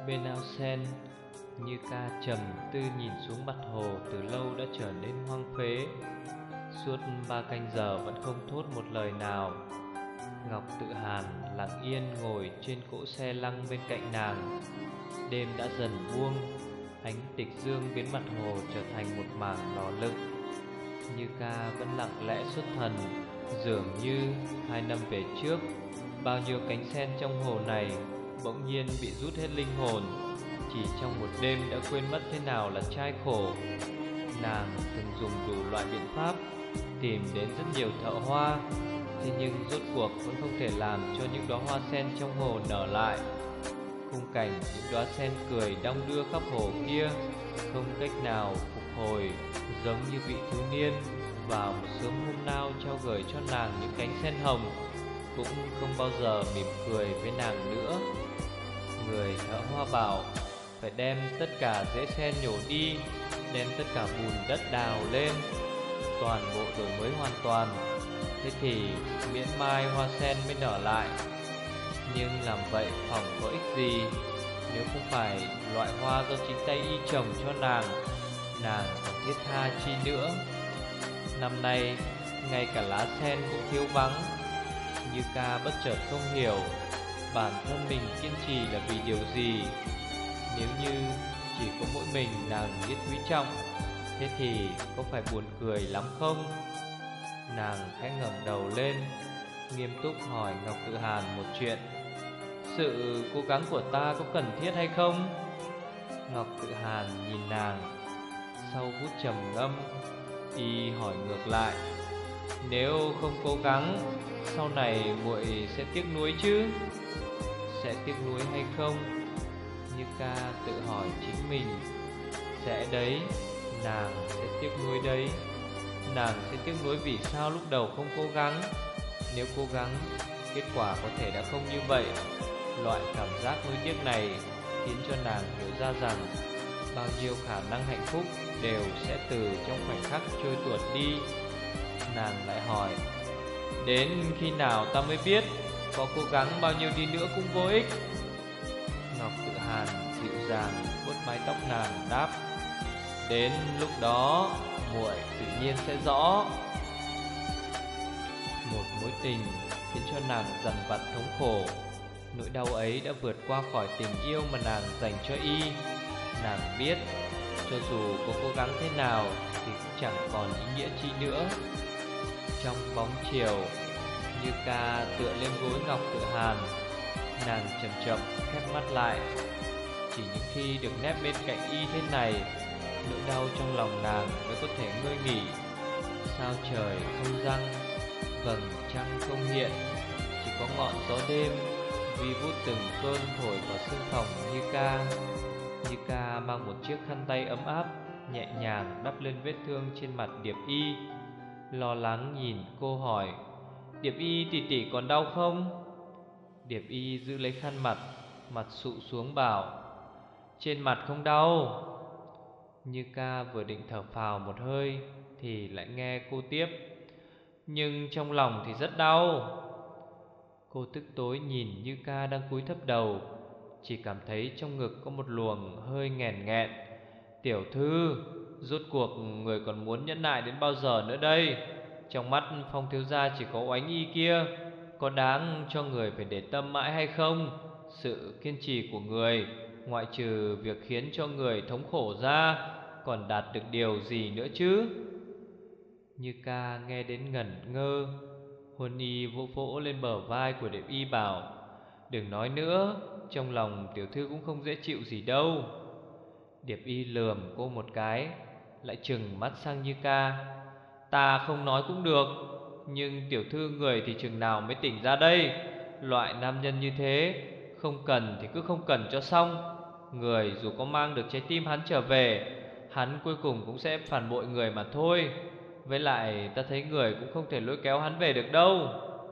Bên ao sen, Như Ca trầm tư nhìn xuống mặt hồ từ lâu đã trở nên hoang phế. Suốt 3 canh giờ vẫn không thốt một lời nào. Ngọc Tự Hàn lặng yên ngồi trên cỗ xe lăng bên cạnh nàng. Đêm đã dần buông, ánh tịch dương biến mặt hồ trở thành một mảng đỏ lựng. Như Ca vẫn lặng lẽ xuất thần, dường như 2 năm về trước, bao nhiêu cánh sen trong hồ này bỗng nhiên bị rút hết linh hồn. Chỉ trong một đêm đã quên mất thế nào là trai khổ. Nàng từng dùng đủ loại biện pháp, tìm đến rất nhiều thợ hoa, thế nhưng rốt cuộc vẫn không thể làm cho những đóa hoa sen trong hồ nở lại. Khung cảnh những đóa sen cười đong đưa khắp hồ kia không cách nào phục hồi, giống như vị thiếu niên vào một sớm hôm nào trao gửi cho nàng những cánh sen hồng, cũng không bao giờ mỉm cười với nàng nữa. Người thợ hoa bảo phải đem tất cả rễ sen nhổ đi, đem tất cả bùn đất đào lên, toàn bộ đổi mới hoàn toàn. Thế thì miễn mai hoa sen mới nở lại. Nhưng làm vậy hỏng có ích gì, nếu không phải loại hoa do chính tay y trồng cho nàng còn thiết tha chi nữa. Năm nay ngay cả lá sen cũng thiếu vắng. Như Ca bất chợt không hiểu bản thân mình kiên trì là vì điều gì. Nếu như chỉ có mỗi mình nàng biết quý trọng, thế thì có phải buồn cười lắm không? Nàng khẽ ngẩng đầu lên, nghiêm túc hỏi Ngọc Tự Hàn một chuyện. Sự cố gắng của ta có cần thiết hay không? Ngọc Tự Hàn nhìn nàng, sau phút trầm ngâm, y hỏi ngược lại. Nếu không cố gắng, sau này muội sẽ tiếc nuối chứ? Sẽ tiếc nuối hay không? Như Ca tự hỏi chính mình. Sẽ đấy, nàng sẽ tiếc nuối đấy. Nàng sẽ tiếc nuối vì sao lúc đầu không cố gắng. Nếu cố gắng, kết quả có thể đã không như vậy. Loại cảm giác nuối tiếc này khiến cho nàng hiểu ra rằng bao nhiêu khả năng hạnh phúc đều sẽ từ trong khoảnh khắc trôi tuột đi. Nàng lại hỏi, đến khi nào ta mới biết có cố gắng bao nhiêu đi nữa cũng vô ích? Ngọc Tự Hàn dịu dàng vuốt mái tóc nàng đáp, đến lúc đó muội tự nhiên sẽ rõ. Một mối tình khiến cho nàng dằn vặt thống khổ. Nỗi đau ấy đã vượt qua khỏi tình yêu mà nàng dành cho y. Nàng biết cho dù có cố gắng thế nào thì cũng chẳng còn ý nghĩa chi nữa. Trong bóng chiều, Như Ca tựa lên gối Ngọc Tự Hàn. Nàng chậm chậm khép mắt lại. Chỉ những khi được nép bên cạnh y thế này, nỗi đau trong lòng nàng mới có thể ngơi nghỉ. Sao trời không răng, vầng trăng không hiện, chỉ có ngọn gió đêm vi vút từng cơn thổi vào xương phòng Như Ca. Như Ca mang một chiếc khăn tay ấm áp nhẹ nhàng đắp lên vết thương trên mặt Điệp Y. Lo lắng nhìn cô hỏi, Điệp Y tỷ tỷ còn đau không? Điệp Y giữ lấy khăn mặt, mặt sụ xuống bảo, trên mặt không đau. Như Ca vừa định thở phào một hơi thì lại nghe cô tiếp, nhưng trong lòng thì rất đau. Cô tức tối nhìn Như Ca đang cúi thấp đầu, chỉ cảm thấy trong ngực có một luồng hơi nghẹn nghẹn. Tiểu thư, rốt cuộc người còn muốn nhẫn nại đến bao giờ nữa đây? Trong mắt Phong thiếu gia chỉ có oánh y kia, có đáng cho người phải để tâm mãi hay không? Sự kiên trì của người, ngoại trừ việc khiến cho người thống khổ ra, còn đạt được điều gì nữa chứ? Như Ca nghe đến ngẩn ngơ. Huân Y vỗ vỗ lên bờ vai của Điệp Y bảo, đừng nói nữa, trong lòng tiểu thư cũng không dễ chịu gì đâu. Điệp Y lườm cô một cái, lại trừng mắt sang Như Ca. Ta không nói cũng được, nhưng tiểu thư người thì chừng nào mới tỉnh ra đây? Loại nam nhân như thế, không cần thì cứ không cần cho xong. Người dù có mang được trái tim hắn trở về, hắn cuối cùng cũng sẽ phản bội người mà thôi. Với lại ta thấy người cũng không thể lôi kéo hắn về được đâu.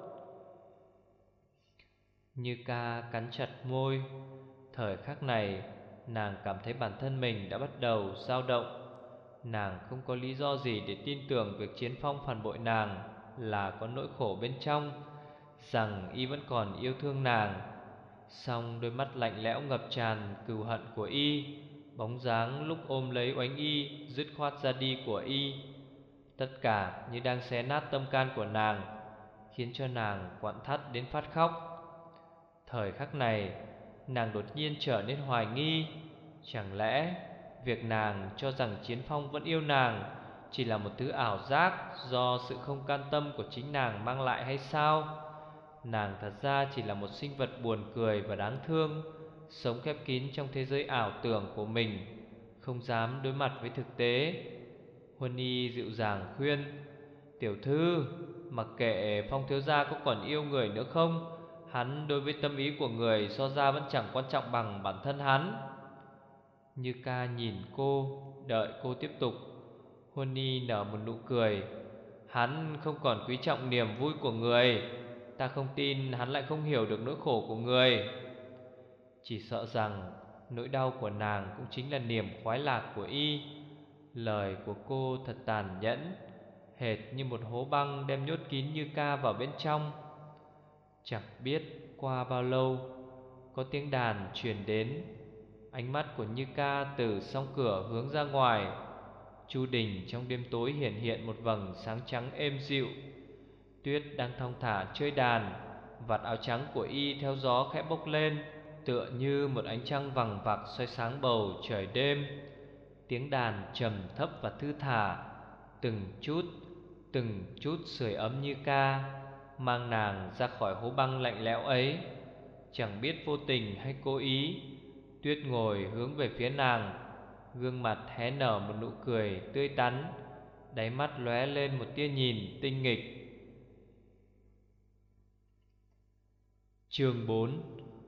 Như Ca cắn chặt môi. Thời khắc này nàng cảm thấy bản thân mình đã bắt đầu dao động. Nàng không có lý do gì để tin tưởng việc Chiến Phong phản bội nàng là có nỗi khổ bên trong, rằng y vẫn còn yêu thương nàng. Song đôi mắt lạnh lẽo ngập tràn cừu hận của y, bóng dáng lúc ôm lấy Oánh Y dứt khoát ra đi của y, tất cả như đang xé nát tâm can của nàng, khiến cho nàng quặn thắt đến phát khóc. Thời khắc này, nàng đột nhiên trở nên hoài nghi, chẳng lẽ việc nàng cho rằng Chiến Phong vẫn yêu nàng chỉ là một thứ ảo giác do sự không can tâm của chính nàng mang lại hay sao? Nàng thật ra chỉ là một sinh vật buồn cười và đáng thương, sống khép kín trong thế giới ảo tưởng của mình, không dám đối mặt với thực tế. Huân Y dịu dàng khuyên: "Tiểu thư, mặc kệ Phong thiếu gia có còn yêu người nữa không, hắn đối với tâm ý của người so ra vẫn chẳng quan trọng bằng bản thân hắn." Như Ca nhìn cô, đợi cô tiếp tục. Huân Y nở một nụ cười: "Hắn không còn quý trọng niềm vui của người, ta không tin hắn lại không hiểu được nỗi khổ của người. Chỉ sợ rằng nỗi đau của nàng cũng chính là niềm khoái lạc của y." Lời của cô thật tàn nhẫn, hệt như một hố băng đem nhốt kín Như Ca vào bên trong. Chẳng biết qua bao lâu, có tiếng đàn truyền đến. Ánh mắt của Như Ca từ song cửa hướng ra ngoài. Chu đình trong đêm tối hiện hiện một vầng sáng trắng êm dịu. Tuyết đang thong thả chơi đàn, vạt áo trắng của y theo gió khẽ bốc lên, tựa như một ánh trăng vằng vặc soi sáng bầu trời đêm. Tiếng đàn trầm thấp và thư thả, từng chút sưởi ấm Như Ca, mang nàng ra khỏi hố băng lạnh lẽo ấy. Chẳng biết vô tình hay cố ý, Tuyết ngồi hướng về phía nàng, gương mặt hé nở một nụ cười tươi tắn, đáy mắt lóe lên một tia nhìn tinh nghịch. Chương 4.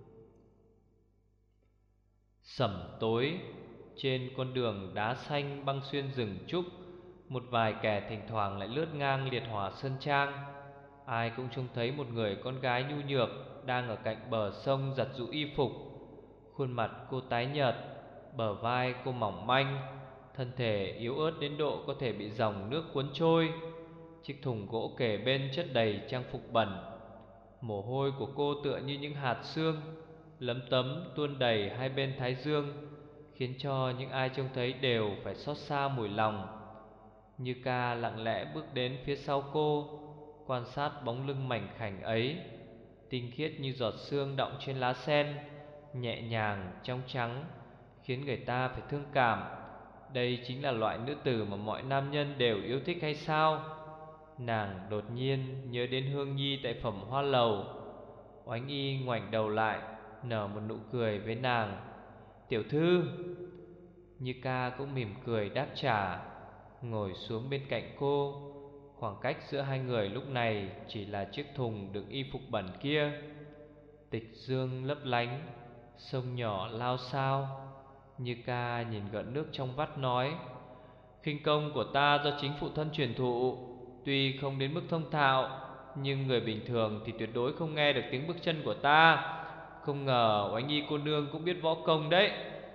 Sẩm tối, trên con đường đá xanh băng xuyên rừng trúc, một vài kẻ thỉnh thoảng lại lướt ngang liệt hỏa sơn trang. Ai cũng trông thấy một người con gái nhu nhược đang ở cạnh bờ sông giặt giũ y phục. Khuôn mặt cô tái nhợt, bờ vai cô mỏng manh, thân thể yếu ớt đến độ có thể bị dòng nước cuốn trôi. Chiếc thùng gỗ kề bên chất đầy trang phục bẩn. Mồ hôi của cô tựa như những hạt sương lấm tấm tuôn đầy hai bên thái dương, khiến cho những ai trông thấy đều phải xót xa mùi lòng. Như Ca lặng lẽ bước đến phía sau cô, quan sát bóng lưng mảnh khảnh ấy, tinh khiết như giọt sương đọng trên lá sen, nhẹ nhàng trong trắng, khiến người ta phải thương cảm. Đây chính là loại nữ tử mà mọi nam nhân đều yêu thích hay sao? Nàng đột nhiên nhớ đến Hương Nhi tại Phẩm Hoa Lầu. Oánh Y ngoảnh đầu lại, nở một nụ cười với nàng: "Tiểu thư." Như Ca cũng mỉm cười đáp trả, ngồi xuống bên cạnh cô. Khoảng cách giữa hai người lúc này chỉ là chiếc thùng đựng y phục bẩn kia. Tịch dương lấp lánh, sông nhỏ lao xao. Như Ca nhìn gợn nước trong vắt nói: "Khinh công của ta do chính phụ thân truyền thụ, tuy không đến mức thông thạo, nhưng người bình thường thì tuyệt đối không nghe được tiếng bước chân của ta. Không ngờ Oánh Y cô nương cũng biết võ công đấy."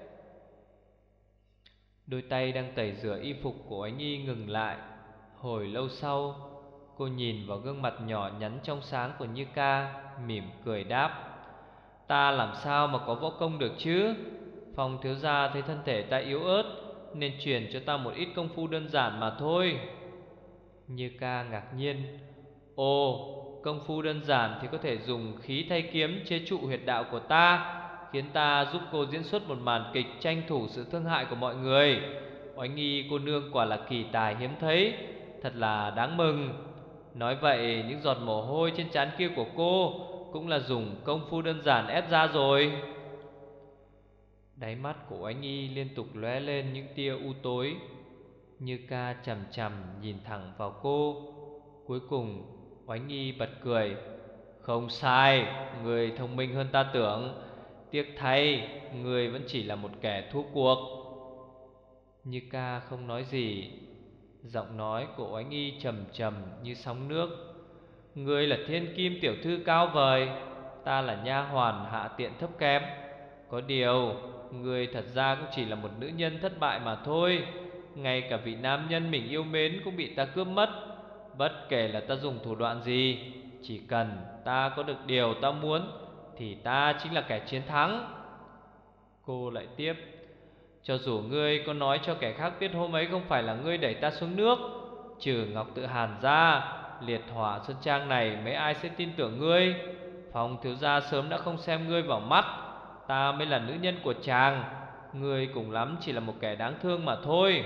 Đôi tay đang tẩy rửa y phục của Oánh Y ngừng lại. Hồi lâu sau, cô nhìn vào gương mặt nhỏ nhắn trong sáng của Như Ca, mỉm cười đáp: "Ta làm sao mà có võ công được chứ? Phong thiếu gia thấy thân thể ta yếu ớt nên truyền cho ta một ít công phu đơn giản mà thôi." Như Ca ngạc nhiên: "Ồ, công phu đơn giản thì có thể dùng khí thay kiếm chế trụ huyệt đạo của ta, khiến ta giúp cô diễn xuất một màn kịch tranh thủ sự thương hại của mọi người. Oánh Y cô nương quả là kỳ tài hiếm thấy, thật là đáng mừng." Nói vậy những giọt mồ hôi trên trán kia của cô cũng là dùng công phu đơn giản ép ra rồi. Đáy mắt của Oánh Y liên tục lóe lên những tia u tối. Như Ca chằm chằm nhìn thẳng vào cô. Cuối cùng Oánh Y bật cười: "Không sai, người thông minh hơn ta tưởng. Tiếc thay, người vẫn chỉ là một kẻ thua cuộc." Như Ca không nói gì. Giọng nói của Oánh Y trầm trầm như sóng nước: "Ngươi là thiên kim tiểu thư cao vời, ta là nha hoàn hạ tiện thấp kém. Có điều, ngươi thật ra cũng chỉ là một nữ nhân thất bại mà thôi. Ngay cả vị nam nhân mình yêu mến cũng bị ta cướp mất. Bất kể là ta dùng thủ đoạn gì, chỉ cần ta có được điều ta muốn thì ta chính là kẻ chiến thắng. Cô lại tiếp: cho dù ngươi có nói cho kẻ khác biết hôm ấy không phải là ngươi đẩy ta xuống nước, trừ Ngọc Tự Hàn ra, liệt hỏa sơn trang này mấy ai sẽ tin tưởng ngươi. Phong thiếu gia sớm đã không xem ngươi vào mắt. Ta mới là nữ nhân của chàng, ngươi cùng lắm chỉ là một kẻ đáng thương mà thôi.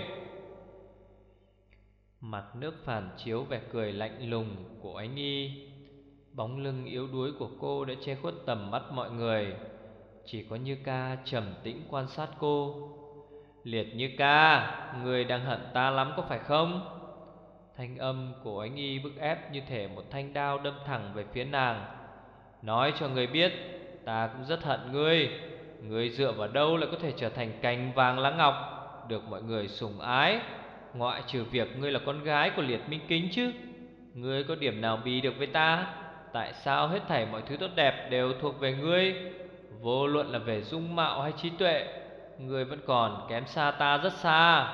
Mặt nước phản chiếu vẻ cười lạnh lùng của Ánh Y. Bóng lưng yếu đuối của cô đã che khuất tầm mắt mọi người. Chỉ có Như Ca trầm tĩnh quan sát cô. Liệt Như Ca, người đang hận ta lắm có phải không? Thanh âm của Ánh Y bức ép như thể một thanh đao đâm thẳng về phía nàng. Nói cho người biết, ta cũng rất hận ngươi. Ngươi dựa vào đâu lại có thể trở thành cành vàng lá ngọc, được mọi người sủng ái, ngoại trừ việc ngươi là con gái của Liệt Minh Kính chứ? Ngươi có điểm nào bì được với ta? Tại sao hết thảy mọi thứ tốt đẹp đều thuộc về ngươi? Vô luận là về dung mạo hay trí tuệ, ngươi vẫn còn kém xa ta rất xa.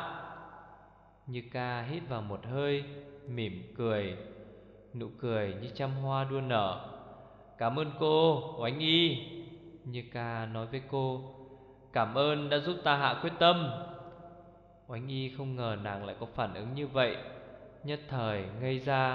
Như Ca hít vào một hơi, mỉm cười. Nụ cười như trăm hoa đua nở. Cảm ơn cô, Oánh Y. Như Ca nói với cô: cảm ơn đã giúp ta hạ quyết tâm. Oánh Y không ngờ nàng lại có phản ứng như vậy, nhất thời ngây ra.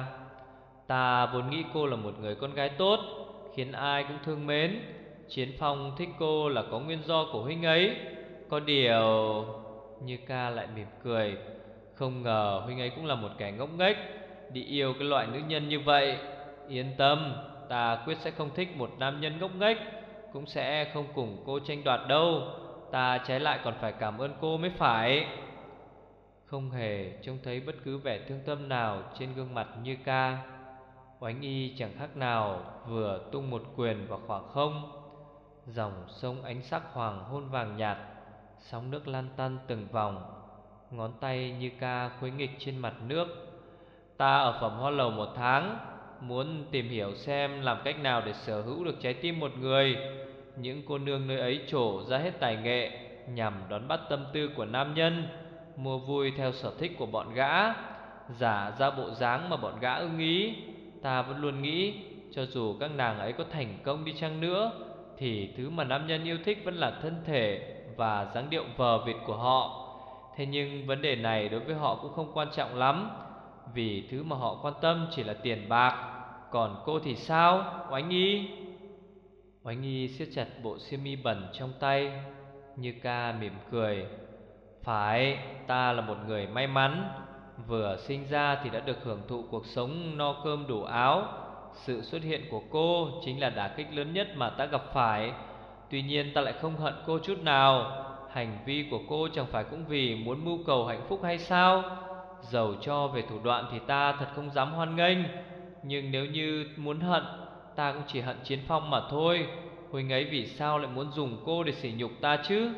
Ta vốn nghĩ cô là một người con gái tốt, khiến ai cũng thương mến. Chiến Phong thích cô là có nguyên do của huynh ấy. Có điều... Như Ca lại mỉm cười. Không ngờ huynh ấy cũng là một kẻ ngốc nghếch, đi yêu cái loại nữ nhân như vậy. Yên tâm, ta quyết sẽ không thích một nam nhân ngốc nghếch, cũng sẽ không cùng cô tranh đoạt đâu. Ta trái lại còn phải cảm ơn cô mới phải. Không hề trông thấy bất cứ vẻ thương tâm nào trên gương mặt Như Ca. Oánh Y chẳng khác nào vừa tung một quyền vào khoảng không. Dòng sông ánh sắc hoàng hôn vàng nhạt, sóng nước lăn tăn từng vòng. Ngón tay Như Ca khuấy nghịch trên mặt nước. Ta ở Phẩm Hoa Lầu 1 tháng, muốn tìm hiểu xem làm cách nào để sở hữu được trái tim một người. Những cô nương nơi ấy trổ ra hết tài nghệ, nhằm đón bắt tâm tư của nam nhân, mua vui theo sở thích của bọn gã, giả ra bộ dáng mà bọn gã ưng ý. Ta vẫn luôn nghĩ, cho dù các nàng ấy có thành công đi chăng nữa, thì thứ mà nam nhân yêu thích vẫn là thân thể và dáng điệu vờ vịt của họ. Thế nhưng vấn đề này đối với họ cũng không quan trọng lắm, vì thứ mà họ quan tâm chỉ là tiền bạc. Còn cô thì sao, Oánh Y? Oánh Y siết chặt bộ xiêm y bẩn trong tay. Như Ca mỉm cười. Phải, ta là một người may mắn, vừa sinh ra thì đã được hưởng thụ cuộc sống no cơm đủ áo. Sự xuất hiện của cô chính là đả kích lớn nhất mà ta gặp phải. Tuy nhiên ta lại không hận cô chút nào. Hành vi của cô chẳng phải cũng vì muốn mưu cầu hạnh phúc hay sao? Dầu cho về thủ đoạn thì ta thật không dám hoan nghênh, nhưng nếu như muốn hận, ta cũng chỉ hận Chiến Phong mà thôi. Huynh ấy vì sao lại muốn dùng cô để sỉ nhục ta chứ?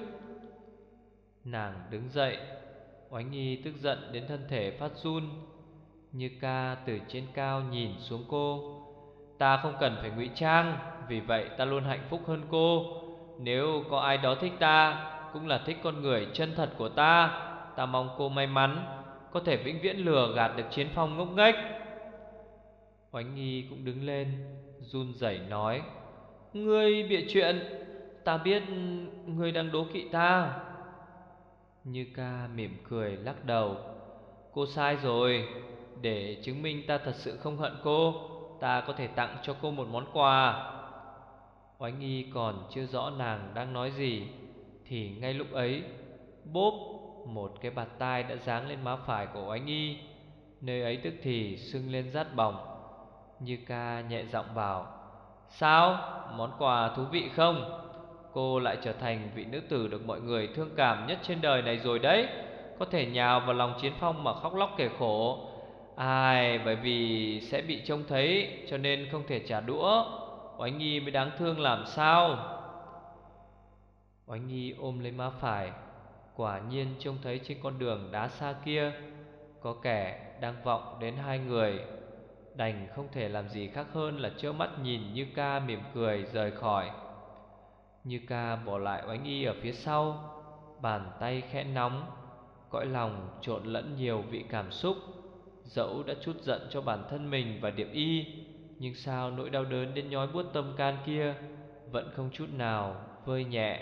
Nàng đứng dậy. Oánh Nhi tức giận đến thân thể phát run. Như Ca từ trên cao nhìn xuống cô. Ta không cần phải ngụy trang, vì vậy ta luôn hạnh phúc hơn cô. Nếu có ai đó thích ta, cũng là thích con người chân thật của ta. Ta mong cô may mắn, có thể vĩnh viễn lừa gạt được Chiến Phong ngốc nghếch. Oánh Nhi cũng đứng lên, run rẩy nói: ngươi bịa chuyện, ta biết ngươi đang đố kỵ ta. Như Ca mỉm cười lắc đầu. Cô sai rồi. Để chứng minh ta thật sự không hận cô, ta có thể tặng cho cô một món quà. Oánh Y còn chưa rõ nàng đang nói gì, thì ngay lúc ấy, bốp, một cái bạt tai đã giáng lên má phải của Oánh Y. Nơi ấy tức thì sưng lên rát bỏng. Như Ca nhẹ giọng bảo: sao, món quà thú vị không? Cô lại trở thành vị nữ tử được mọi người thương cảm nhất trên đời này rồi đấy. Có thể nhào vào lòng Chiến Phong mà khóc lóc kể khổ. Ai, bởi vì sẽ bị trông thấy cho nên không thể trả đũa. Oánh Nhi mới đáng thương làm sao. Oánh Nhi ôm lấy má phải. Quả nhiên trông thấy trên con đường đá xa kia có kẻ đang vọng đến hai người. Đành không thể làm gì khác hơn là trơ mắt nhìn Như Ca mỉm cười rời khỏi. Như Ca bỏ lại Oánh Y ở phía sau. Bàn tay khẽ nóng, cõi lòng trộn lẫn nhiều vị cảm xúc. Dẫu đã trút giận cho bản thân mình và Điệp Y, nhưng sao nỗi đau đớn đến nhói buốt tâm can kia vẫn không chút nào vơi nhẹ.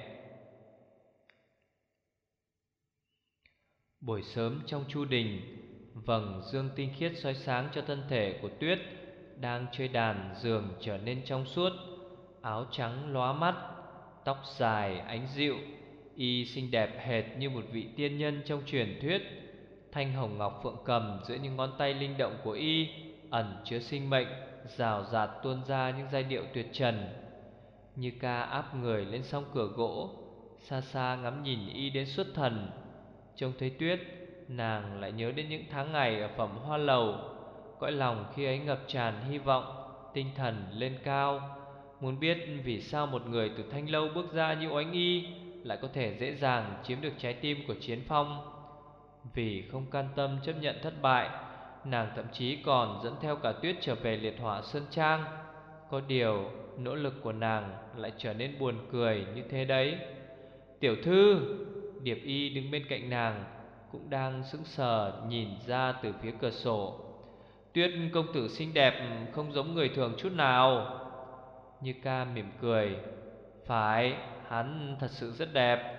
Buổi sớm trong chu đình, vầng dương tinh khiết soi sáng cho thân thể của Tuyết đang chơi đàn dường trở nên trong suốt. Áo trắng lóa mắt, tóc dài ánh dịu, y xinh đẹp hệt như một vị tiên nhân trong truyền thuyết. Thanh hồng ngọc phượng cầm giữa những ngón tay linh động của y ẩn chứa sinh mệnh, rào rạt tuôn ra những giai điệu tuyệt trần. Như ca áp người lên song cửa gỗ, xa xa ngắm nhìn y đến xuất thần. Trông thấy Tuyết, nàng lại nhớ đến những tháng ngày ở Phẩm Hoa Lầu. Cõi lòng khi ấy ngập tràn hy vọng, tinh thần lên cao. Muốn biết vì sao một người từ Thanh Lâu bước ra như Oánh Y lại có thể dễ dàng chiếm được trái tim của Chiến Phong. Vì không can tâm chấp nhận thất bại, nàng thậm chí còn dẫn theo cả Tuyết trở về Liệt Hỏa Sơn Trang. Có điều nỗ lực của nàng lại trở nên buồn cười như thế đấy. Tiểu thư, Điệp Y đứng bên cạnh nàng cũng đang sững sờ nhìn ra từ phía cửa sổ. Tuyết công tử xinh đẹp không giống người thường chút nào. Như ca mỉm cười. Phải, hắn thật sự rất đẹp.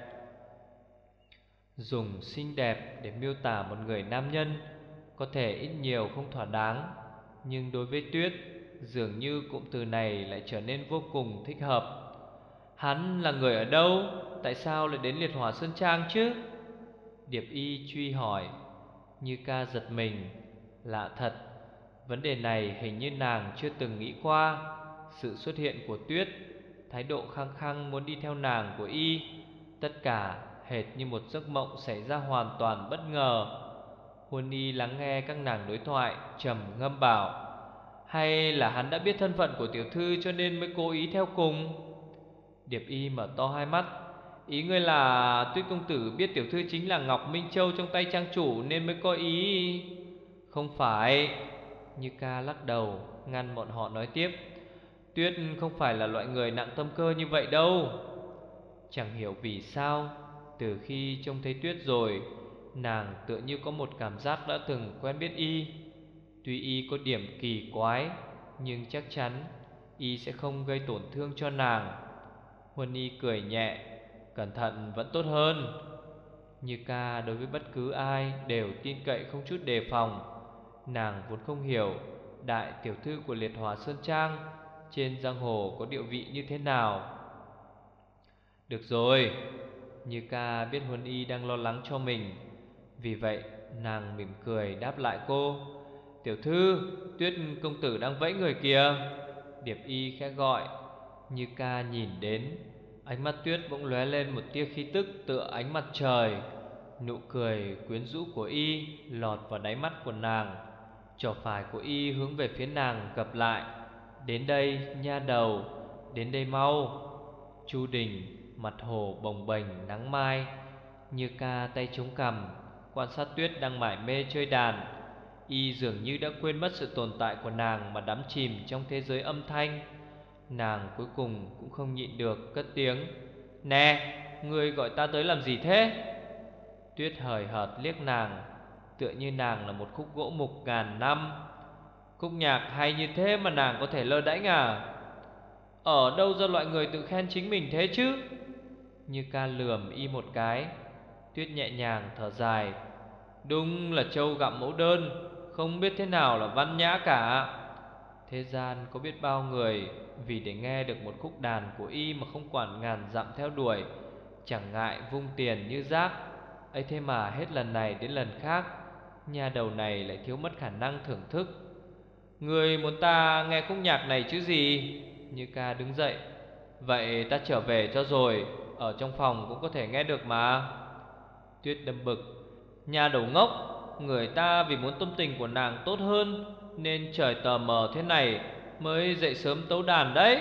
Dùng xinh đẹp để miêu tả một người nam nhân có thể ít nhiều không thỏa đáng, nhưng đối với Tuyết, dường như cụm từ này lại trở nên vô cùng thích hợp. Hắn là người ở đâu? Tại sao lại đến Liệt Hỏa Sơn Trang chứ? Điệp Y truy hỏi. Như ca giật mình. Lạ thật, vấn đề này hình như nàng chưa từng nghĩ qua. Sự xuất hiện của Tuyết, thái độ khăng khăng muốn đi theo nàng của y, tất cả hệt như một giấc mộng xảy ra hoàn toàn bất ngờ. Huân Y lắng nghe các nàng đối thoại, trầm ngâm bảo: hay là hắn đã biết thân phận của tiểu thư cho nên mới cố ý theo cùng? Điệp Y mở to hai mắt. Ý ngươi là Tuyết công tử biết tiểu thư chính là Ngọc Minh Châu trong tay trang chủ nên mới có ý? Không phải. Như ca lắc đầu ngăn bọn họ nói tiếp. Tuyết không phải là loại người nặng tâm cơ như vậy đâu. Chẳng hiểu vì sao, từ khi trông thấy Tuyết rồi, nàng tựa như có một cảm giác đã từng quen biết y. Tuy y có điểm kỳ quái, nhưng chắc chắn y sẽ không gây tổn thương cho nàng. Huân Y cười nhẹ. Cẩn thận vẫn tốt hơn. Như ca đối với bất cứ ai đều tin cậy không chút đề phòng. Nàng vốn không hiểu đại tiểu thư của Liệt Hỏa Sơn Trang trên giang hồ có địa vị như thế nào. Được rồi. Như ca biết Huân Y đang lo lắng cho mình, vì vậy nàng mỉm cười đáp lại cô. Tiểu thư, Tuyết công tử đang vẫy người kìa. Điệp Y khẽ gọi. Như ca nhìn đến, ánh mắt Tuyết bỗng lóe lên một tia khí tức tựa ánh mặt trời. Nụ cười quyến rũ của y lọt vào đáy mắt của nàng. Trỏ phải của y hướng về phía nàng gập lại. Đến đây nha đầu, đến đây mau. Chu đình, mặt hồ bồng bềnh nắng mai. Như ca tay chống cằm, quan sát Tuyết đang mải mê chơi đàn. Y dường như đã quên mất sự tồn tại của nàng mà đắm chìm trong thế giới âm thanh. Nàng cuối cùng cũng không nhịn được cất tiếng. Nè, ngươi gọi ta tới làm gì thế? Tuyết hời hợt liếc nàng, tựa như nàng là một khúc gỗ mục ngàn năm. Khúc nhạc hay như thế mà nàng có thể lơ đãng à? Ở đâu ra loại người tự khen chính mình thế chứ? Như ca lườm y một cái. Tuyết nhẹ nhàng thở dài. Đúng là trâu gặm mẫu đơn, không biết thế nào là văn nhã cả. Thế gian có biết bao người vì để nghe được một khúc đàn của y mà không quản ngàn dặm theo đuổi, chẳng ngại vung tiền như rác. Ấy thế mà hết lần này đến lần khác, nhà đầu này lại thiếu mất khả năng thưởng thức. Người muốn ta nghe khúc nhạc này chứ gì? Như ca đứng dậy. Vậy ta trở về cho rồi, ở trong phòng cũng có thể nghe được mà. Tuyết đâm bực. Nhà đầu ngốc, người ta vì muốn tâm tình của nàng tốt hơn nên trời tờ mờ thế này mới dậy sớm tấu đàn đấy.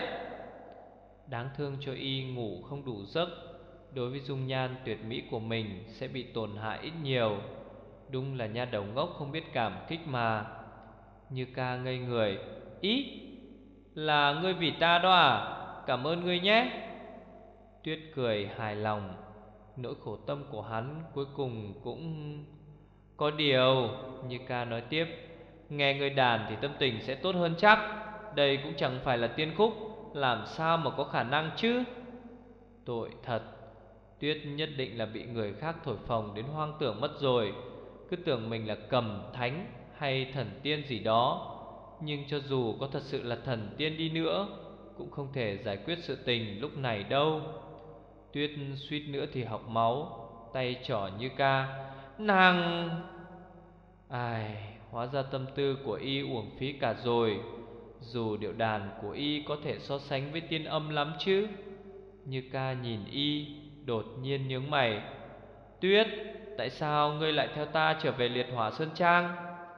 Đáng thương cho y ngủ không đủ giấc, đối với dung nhan tuyệt mỹ của mình sẽ bị tổn hại ít nhiều. Đúng là nha đầu ngốc không biết cảm kích mà. Như ca ngây người. Ý, là ngươi vì ta đó à? Cảm ơn ngươi nhé. Tuyết cười hài lòng. Nỗi khổ tâm của hắn cuối cùng cũng... Có điều, như ca nói tiếp, nghe ngươi đàn thì tâm tình sẽ tốt hơn chắc. Đây cũng chẳng phải là tiên khúc, làm sao mà có khả năng chứ? Tội thật, Tuyết nhất định là bị người khác thổi phồng đến hoang tưởng mất rồi. Cứ tưởng mình là cầm thánh hay thần tiên gì đó. Nhưng cho dù có thật sự là thần tiên đi nữa, cũng không thể giải quyết sự tình lúc này đâu. Tuyết suýt nữa thì học máu, tay trỏ như ca. Nàng... Ai, hóa ra tâm tư của y uổng phí cả rồi. Dù điệu đàn của y có thể so sánh với tiên âm lắm chứ. Như ca nhìn y, đột nhiên nhướng mày. Tuyết, tại sao ngươi lại theo ta trở về Liệt Hỏa Sơn Trang?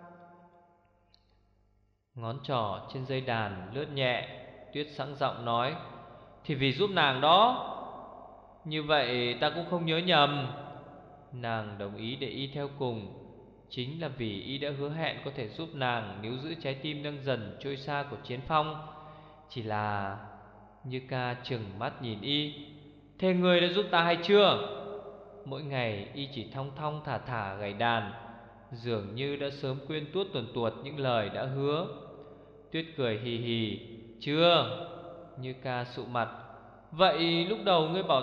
Ngón trỏ trên dây đàn lướt nhẹ. Tuyết sẵn giọng nói. Thì vì giúp nàng đó. Như vậy ta cũng không nhớ nhầm. Nàng đồng ý để y theo cùng chính là vì y đã hứa hẹn có thể giúp nàng níu giữ trái tim đang dần trôi xa của Chiến Phong. Chỉ là... Như ca trừng mắt nhìn y. Thế ngươi đã giúp ta hay chưa? Mỗi ngày y chỉ thong thong thả thả gảy đàn, dường như đã sớm quên tuốt tuần tuột những lời đã hứa. Tuyết cười hì hì. Chưa. Như ca sụ mặt. Vậy lúc đầu ngươi bảo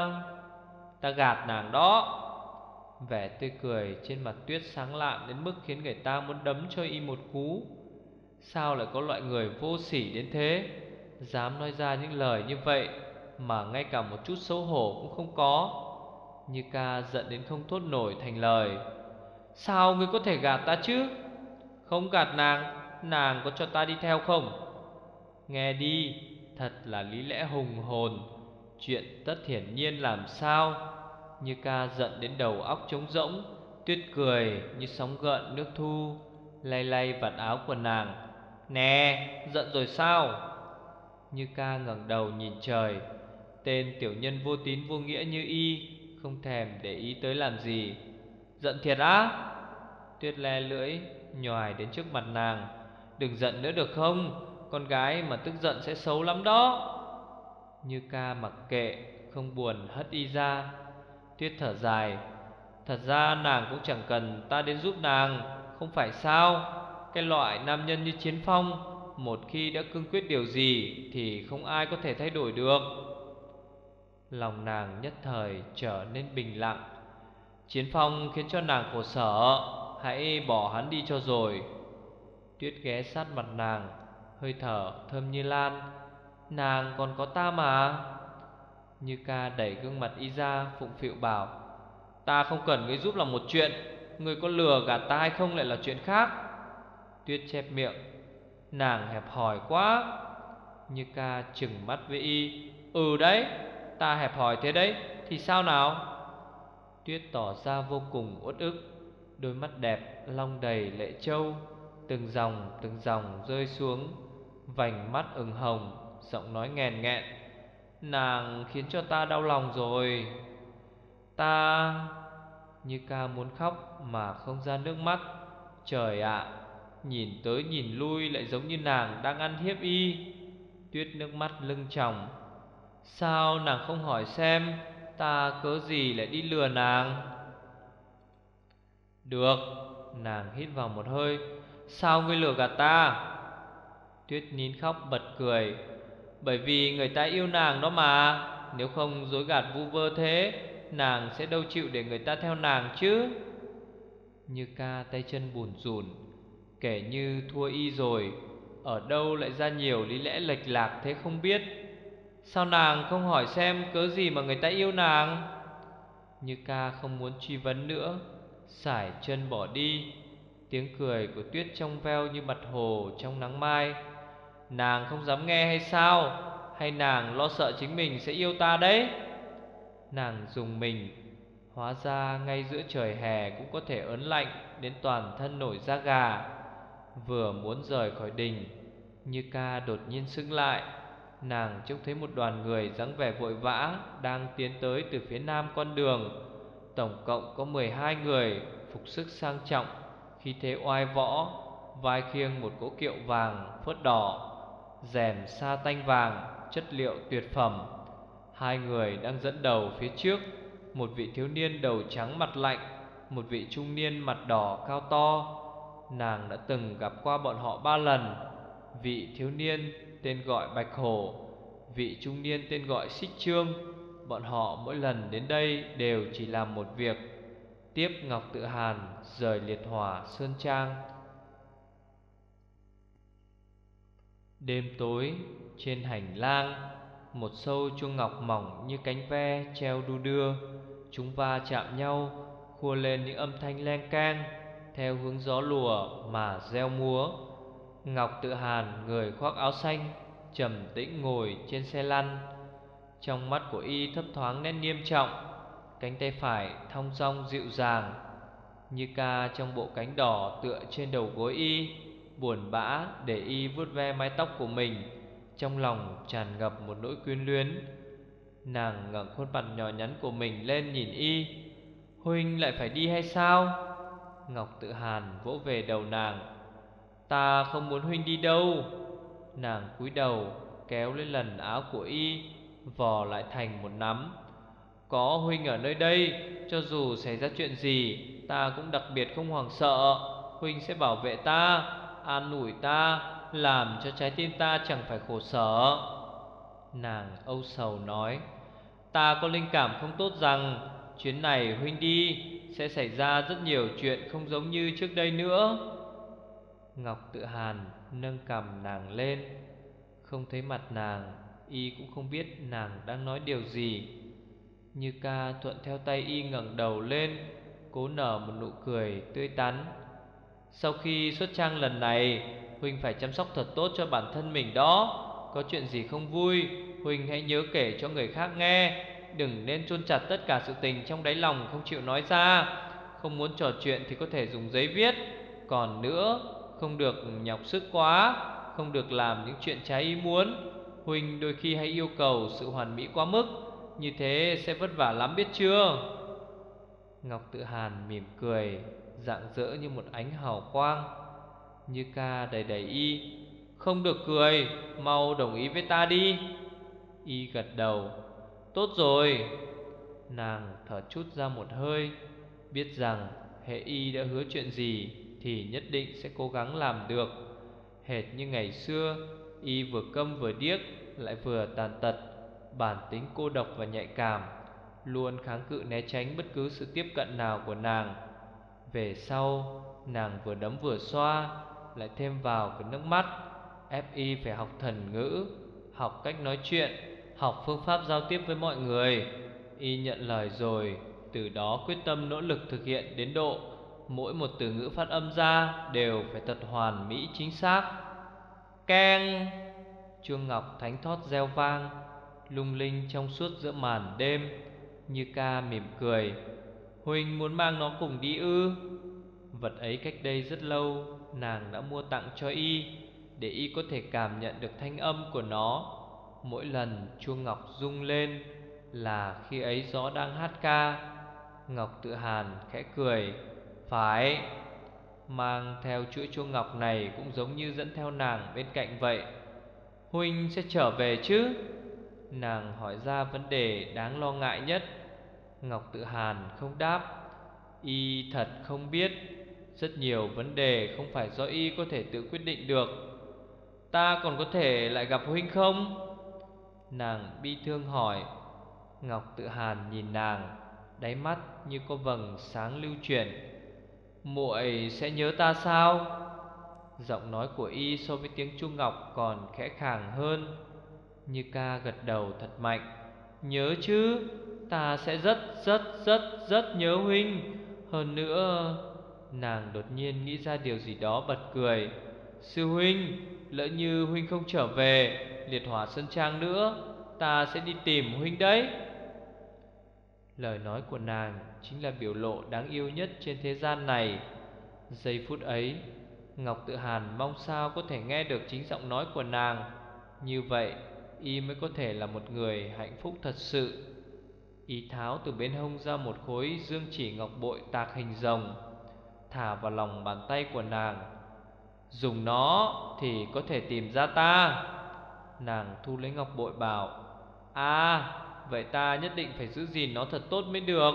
ta gạt nàng đó. Vẻ tươi cười trên mặt Tuyết sáng lạn đến mức khiến người ta muốn đấm cho y một cú. Sao lại có loại người vô sỉ đến thế, dám nói ra những lời như vậy mà ngay cả một chút xấu hổ cũng không có. Như ca giận đến không thốt nổi thành lời. Sao ngươi có thể gạt ta chứ? Không gạt nàng, nàng có cho ta đi theo không? Nghe đi, thật là lý lẽ hùng hồn. Chuyện tất hiển nhiên làm sao? Như ca giận đến đầu óc trống rỗng. Tuyết cười như sóng gợn nước thu, lay lay vạt áo của nàng. Nè, giận rồi sao? Như ca ngẩng đầu nhìn trời. Tên tiểu nhân vô tín vô nghĩa như y không thèm để ý tới làm gì. Giận thiệt á? Tuyết le lưỡi nhoài đến trước mặt nàng. Đừng giận nữa được không? Con gái mà tức giận sẽ xấu lắm đó. Như ca mặc kệ, không buồn hất y ra. Tuyết thở dài. Thật ra nàng cũng chẳng cần ta đến giúp nàng, không phải sao? Cái loại nam nhân như Chiến Phong, một khi đã cương quyết điều gì thì không ai có thể thay đổi được. Lòng nàng nhất thời trở nên bình lặng. Chiến Phong khiến cho nàng khổ sở, hãy bỏ hắn đi cho rồi. Tuyết ghé sát mặt nàng, hơi thở thơm như lan. Nàng còn có ta mà. Như ca đẩy gương mặt y ra, phụng phịu bảo. Ta không cần ngươi giúp làm một chuyện, ngươi có lừa gạt ta hay không lại là chuyện khác. Tuyết chép miệng. Nàng hẹp hòi quá. Như ca trừng mắt với y. Ừ đấy, ta hẹp hòi thế đấy, thì sao nào? Tuyết tỏ ra vô cùng uất ức. Đôi mắt đẹp long đầy lệ trâu, từng dòng rơi xuống, vành mắt ửng hồng, giọng nói nghèn nghẹn. Nàng khiến cho ta đau lòng rồi. Ta... Như ca muốn khóc mà không ra nước mắt. Trời ạ, nhìn tới nhìn lui lại giống như nàng đang ăn hiếp y. Tuyết nước mắt lưng tròng. Sao nàng không hỏi xem ta cớ gì lại đi lừa nàng? Được. Nàng hít vào một hơi. Sao ngươi lừa gạt ta? Tuyết nín khóc bật cười. Bởi vì người ta yêu nàng đó mà. Nếu không dối gạt vu vơ thế, nàng sẽ đâu chịu để người ta theo nàng chứ. Như ca tay chân bủn rủn, kể như thua y rồi. Ở đâu lại ra nhiều lý lẽ lệch lạc thế không biết. Sao nàng không hỏi xem cớ gì mà người ta yêu nàng? Như ca không muốn truy vấn nữa, sải chân bỏ đi. Tiếng cười của Tuyết trong veo như mặt hồ trong nắng mai. Nàng không dám nghe hay sao? Hay nàng lo sợ chính mình sẽ yêu ta đấy? Nàng dùng mình. Hóa ra ngay giữa trời hè cũng có thể ớn lạnh đến toàn thân nổi da gà. Vừa muốn rời khỏi đình, Như ca đột nhiên sững lại. Nàng trông thấy một đoàn người dáng vẻ vội vã đang tiến tới từ phía nam con đường. Tổng cộng có 12 người, phục sức sang trọng, khí thế oai võ, vai khiêng một cỗ kiệu vàng phớt đỏ, rèm sa tanh vàng, chất liệu tuyệt phẩm. Hai người đang dẫn đầu phía trước, một vị thiếu niên đầu trắng mặt lạnh, một vị trung niên mặt đỏ cao to. Nàng đã từng gặp qua bọn họ 3 lần. Vị thiếu niên tên gọi Bạch Hổ, vị trung niên tên gọi Xích Trương. Bọn họ mỗi lần đến đây đều chỉ làm một việc: tiếp Ngọc Tự Hàn rời liệt hỏa sơn trang. Đêm tối, trên hành lang, một sâu chuông ngọc mỏng như cánh ve treo đu đưa. Chúng va chạm nhau, khua lên những âm thanh leng keng theo hướng gió lùa mà reo múa. Ngọc Tự Hàn, người khoác áo xanh, trầm tĩnh ngồi trên xe lăn. Trong mắt của y thấp thoáng nét nghiêm trọng, cánh tay phải thong dong dịu dàng. Như ca trong bộ cánh đỏ tựa trên đầu gối y, buồn bã để y vuốt ve mái tóc của mình. Trong lòng tràn ngập một nỗi quyến luyến. Nàng ngẩng khuôn mặt nhỏ nhắn của mình lên nhìn y. Huynh lại phải đi hay sao? Ngọc Tự Hàn vỗ về đầu nàng. Ta không muốn huynh đi đâu. Nàng cúi đầu kéo lên lần áo của y, vò lại thành một nắm. Có huynh ở nơi đây, cho dù xảy ra chuyện gì, ta cũng đặc biệt không hoảng sợ. Huynh sẽ bảo vệ ta, an ủi ta, làm cho trái tim ta chẳng phải khổ sở. Nàng âu sầu nói. Ta có linh cảm không tốt rằng chuyến này huynh đi sẽ xảy ra rất nhiều chuyện không giống như trước đây nữa. Ngọc Tự Hàn nâng cằm nàng lên. Không thấy mặt nàng, y cũng không biết nàng đang nói điều gì. Như ca thuận theo tay y ngẩng đầu lên, cố nở một nụ cười tươi tắn. Sau khi xuất trang lần này, huynh phải chăm sóc thật tốt cho bản thân mình đó. Có chuyện gì không vui, huynh hãy nhớ kể cho người khác nghe. Đừng nên chôn chặt tất cả sự tình trong đáy lòng không chịu nói ra. Không muốn trò chuyện thì có thể dùng giấy viết. Còn nữa, không được nhọc sức quá, không được làm những chuyện trái ý muốn. Huynh đôi khi hay yêu cầu sự hoàn mỹ quá mức, như thế sẽ vất vả lắm biết chưa? Ngọc Tự Hàn mỉm cười, rạng rỡ như một ánh hào quang. Như ca đẩy đẩy y. Không được cười, mau đồng ý với ta đi. Y gật đầu. Tốt rồi. Nàng thở chút ra một hơi, biết rằng hệ y đã hứa chuyện gì thì nhất định sẽ cố gắng làm được. Hệt như ngày xưa, y vừa câm vừa điếc, lại vừa tàn tật, bản tính cô độc và nhạy cảm, luôn kháng cự né tránh bất cứ sự tiếp cận nào của nàng. Về sau, nàng vừa đấm vừa xoa, lại thêm vào cái nước mắt, ép y phải học thần ngữ, học cách nói chuyện, học phương pháp giao tiếp với mọi người. Y nhận lời rồi, từ đó quyết tâm nỗ lực thực hiện đến độ mỗi một từ ngữ phát âm ra đều phải thật hoàn mỹ chính xác. Keng! Chuông ngọc thánh thót reo vang, lung linh trong suốt giữa màn đêm. Như ca mỉm cười. Huynh muốn mang nó cùng đi ư? Vật ấy cách đây rất lâu nàng đã mua tặng cho y, để y có thể cảm nhận được thanh âm của nó. Mỗi lần chuông ngọc rung lên là khi ấy gió đang hát ca. Ngọc Tự Hàn khẽ cười. Phải, mang theo chuỗi chuông ngọc này cũng giống như dẫn theo nàng bên cạnh vậy. Huynh sẽ trở về chứ? Nàng hỏi ra vấn đề đáng lo ngại nhất. Ngọc Tự Hàn không đáp. Y thật không biết. Rất nhiều vấn đề không phải do y có thể tự quyết định được. Ta còn có thể lại gặp huynh không? Nàng bi thương hỏi. Ngọc Tự Hàn nhìn nàng, đáy mắt như có vầng sáng lưu chuyển. Muội sẽ nhớ ta sao? Giọng nói của y so với tiếng chuông ngọc còn khẽ khàng hơn. Như ca gật đầu thật mạnh. Nhớ chứ, ta sẽ rất nhớ huynh. Hơn nữa, nàng đột nhiên nghĩ ra điều gì đó bật cười. Sư huynh, lỡ như huynh không trở về liệt hỏa sơn trang nữa, ta sẽ đi tìm huynh đấy. Lời nói của nàng chính là biểu lộ đáng yêu nhất trên thế gian này. Giây phút ấy, Ngọc Tự Hàn mong sao có thể nghe được chính giọng nói của nàng. Như vậy, y mới có thể là một người hạnh phúc thật sự. Y tháo từ bên hông ra một khối dương chỉ ngọc bội tạc hình rồng, thả vào lòng bàn tay của nàng. Dùng nó thì có thể tìm ra ta. Nàng thu lấy ngọc bội bảo. Vậy ta nhất định phải giữ gìn nó thật tốt mới được.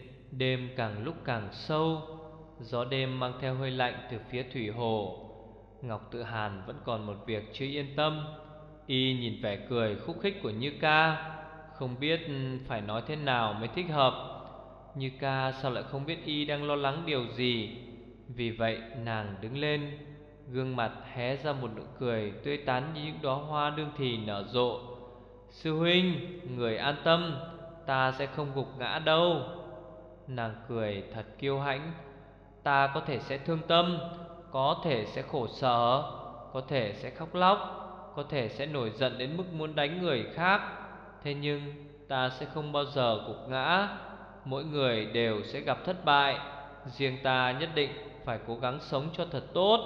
Đêm càng lúc càng sâu, gió đêm mang theo hơi lạnh từ phía thủy hồ. Ngọc Tự Hàn vẫn còn một việc chưa yên tâm. Y nhìn vẻ cười khúc khích của Như Ca, không biết phải nói thế nào mới thích hợp. Như Ca sao lại không biết Y đang lo lắng điều gì. Vì vậy nàng đứng lên, gương mặt hé ra một nụ cười tươi tắn như những đóa hoa đương thì nở rộ. Sư huynh, người an tâm, ta sẽ không gục ngã đâu. Nàng cười thật kiêu hãnh. Ta có thể sẽ thương tâm, có thể sẽ khổ sở, có thể sẽ khóc lóc, có thể sẽ nổi giận đến mức muốn đánh người khác. Thế nhưng ta sẽ không bao giờ gục ngã. Mỗi người đều sẽ gặp thất bại, riêng ta nhất định phải cố gắng sống cho thật tốt.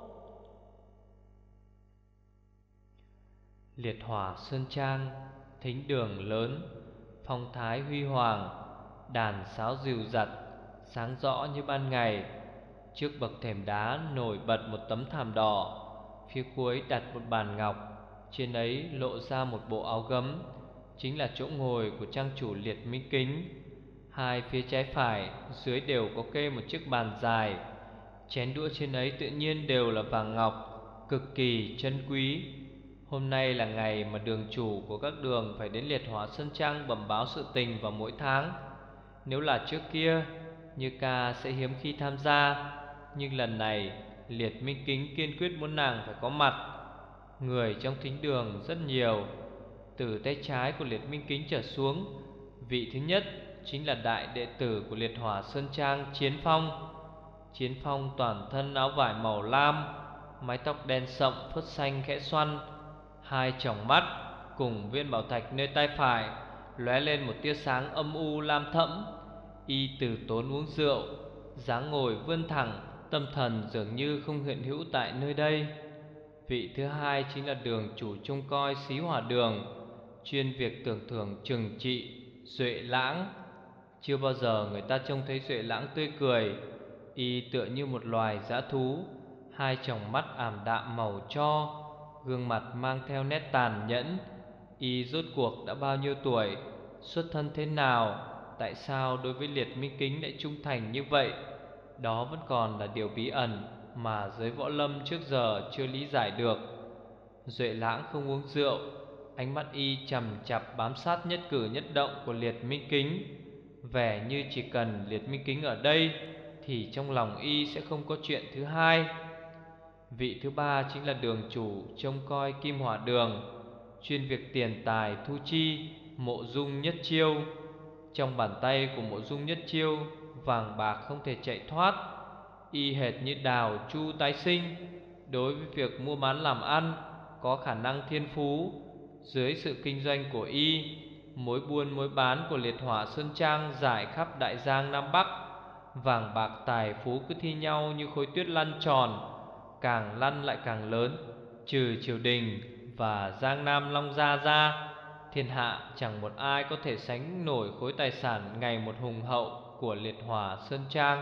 Liệt Hỏa Sơn Trang, thính đường lớn, phong thái huy hoàng, đàn sáo dìu dặt, sáng rõ như ban ngày. Trước bậc thềm đá nổi bật một tấm thảm đỏ, phía cuối đặt một bàn ngọc, trên ấy lộ ra một bộ áo gấm, chính là chỗ ngồi của trang chủ Liệt Minh Kính. Hai phía trái phải dưới đều có kê một chiếc bàn dài, chén đũa trên ấy tự nhiên đều là vàng ngọc, cực kỳ chân quý. Hôm nay là ngày mà đường chủ của các đường phải đến Liệt Hỏa Sơn Trang bẩm báo sự tình vào mỗi tháng. Nếu là trước kia, Như Ca sẽ hiếm khi tham gia, nhưng lần này Liệt Minh Kính kiên quyết muốn nàng phải có mặt. Người trong thính đường rất nhiều. Từ tay trái của Liệt Minh Kính trở xuống, vị thứ nhất chính là đại đệ tử của Liệt Hỏa Sơn Trang, Chiến Phong. Chiến Phong toàn thân áo vải màu lam, mái tóc đen sậm phớt xanh khẽ xoăn, hai tròng mắt cùng viên bảo thạch nơi tay phải lóe lên một tia sáng âm u lam thẫm. Y từ tốn uống rượu, dáng ngồi vươn thẳng, tâm thần dường như không hiện hữu tại nơi đây. Vị thứ hai chính là đường chủ trông coi Xí Hỏa Đường, chuyên việc tưởng thưởng trừng trị, Duệ Lãng. Chưa bao giờ người ta trông thấy Duệ Lãng tươi cười. Y tựa như một loài dã thú, hai tròng mắt ảm đạm màu tro, gương mặt mang theo nét tàn nhẫn. Y rốt cuộc đã bao nhiêu tuổi, xuất thân thế nào, tại sao đối với Liệt Minh Kính lại trung thành như vậy? Đó vẫn còn là điều bí ẩn mà giới võ lâm trước giờ chưa lý giải được. Duệ Lãng không uống rượu, ánh mắt y chằm chằm bám sát nhất cử nhất động của Liệt Minh Kính, vẻ như chỉ cần Liệt Minh Kính ở đây thì trong lòng y sẽ không có chuyện thứ hai. Vị thứ ba chính là đường chủ trông coi Kim Hỏa Đường, chuyên việc tiền tài thu chi, Mộ Dung Nhất Chiêu. Trong bàn tay của Mộ Dung Nhất Chiêu, vàng bạc không thể chạy thoát. Y hệt như đào chu tái sinh, đối với việc mua bán làm ăn có khả năng thiên phú. Dưới sự kinh doanh của y, mối buôn mối bán của Liệt Hỏa Sơn Trang rải khắp Đại Giang Nam Bắc. Vàng bạc tài phú cứ thi nhau như khối tuyết lăn tròn, càng lăn lại càng lớn. Trừ triều đình và Giang Nam Long Gia ra, thiên hạ chẳng một ai có thể sánh nổi khối tài sản ngày một hùng hậu của Liệt Hỏa Sơn Trang.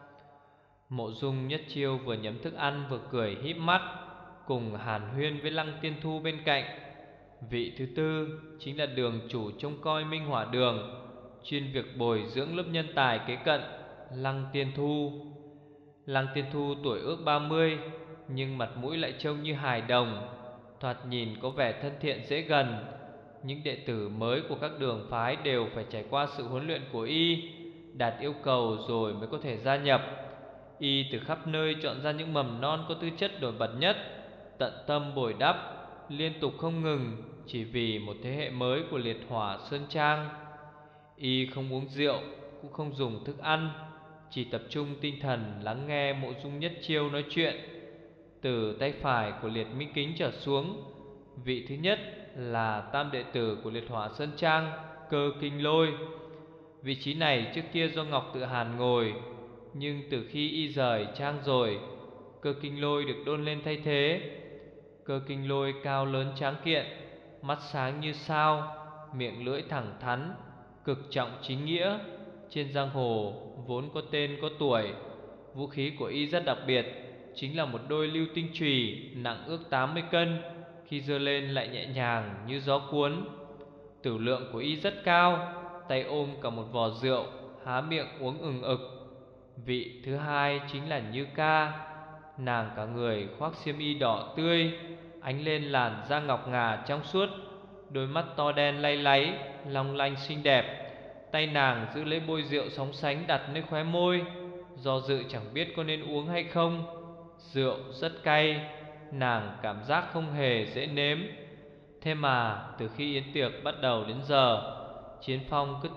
Mộ Dung Nhất Chiêu vừa nhấm thức ăn vừa cười híp mắt, cùng hàn huyên với Lăng Tiên Thu bên cạnh. Vị thứ tư chính là đường chủ trông coi Minh Hỏa Đường, chuyên việc bồi dưỡng lớp nhân tài kế cận, Lăng Tiên Thu. Lăng Tiên Thu tuổi ước 30, nhưng mặt mũi lại trông như hài đồng, thoạt nhìn có vẻ thân thiện dễ gần. Những đệ tử mới của các đường phái đều phải trải qua sự huấn luyện của y, đạt yêu cầu rồi mới có thể gia nhập. Y từ khắp nơi chọn ra những mầm non có tư chất nổi bật nhất, tận tâm bồi đắp, liên tục không ngừng, chỉ vì một thế hệ mới của Liệt Hỏa Sơn Trang. Y không uống rượu, cũng không dùng thức ăn, chỉ tập trung tinh thần lắng nghe Mộ Dung Nhất Chiêu nói chuyện. Từ tay phải của Liệt Minh Kính trở xuống, vị thứ nhất là tam đệ tử của Liệt Hỏa Sơn Trang, Cơ Kinh Lôi. Vị trí này trước kia do Ngọc Tự Hàn ngồi, nhưng từ khi y rời trang rồi, Cơ Kinh Lôi được đôn lên thay thế. Cơ Kinh Lôi cao lớn tráng kiện, mắt sáng như sao, miệng lưỡi thẳng thắn, cực trọng chính nghĩa. Trên giang hồ vốn có tên có tuổi. Vũ khí của y rất đặc biệt, chính là một đôi lưu tinh chùy nặng ước 80 cân, khi giơ lên lại nhẹ nhàng như gió cuốn. Tửu lượng của y rất cao, tay ôm cả một vò rượu, há miệng uống ừng ực. Vị thứ hai chính là Như Ca, Nàng cả người khoác xiêm y đỏ tươi, ánh lên làn da ngọc ngà trong suốt, đôi mắt to đen lay láy, long lanh xinh đẹp. Tay nàng giữ lấy bôi rượu sóng sánh đặt nơi khóe môi, do dự chẳng biết có nên uống hay không. Rượu rất cay, nàng cảm giác không hề dễ nếm. Thế mà từ khi yến tiệc bắt đầu đến giờ, Chiến Phong cứ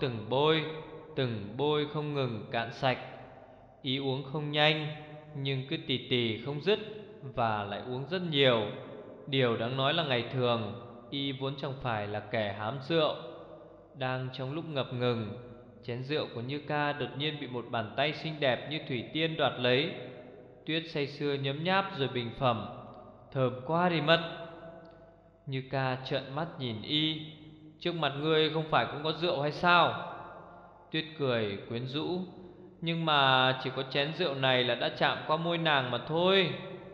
từng bôi không ngừng cạn sạch. Y uống không nhanh, nhưng cứ tì tì không dứt, và lại uống rất nhiều. Điều đáng nói là ngày thường Y vốn chẳng phải là kẻ hám rượu. Đang trong lúc ngập ngừng, chén rượu của Như Ca đột nhiên bị một bàn tay xinh đẹp như thủy tiên đoạt lấy. Tuyết say sưa nhấm nháp rồi bình phẩm: "Thơm quá đi mất." Như Ca trợn mắt nhìn Y: "Trước mặt ngươi không phải cũng có rượu hay sao?" Tuyết cười quyến rũ: "Nhưng mà chỉ có chén rượu này là đã chạm qua môi nàng mà thôi."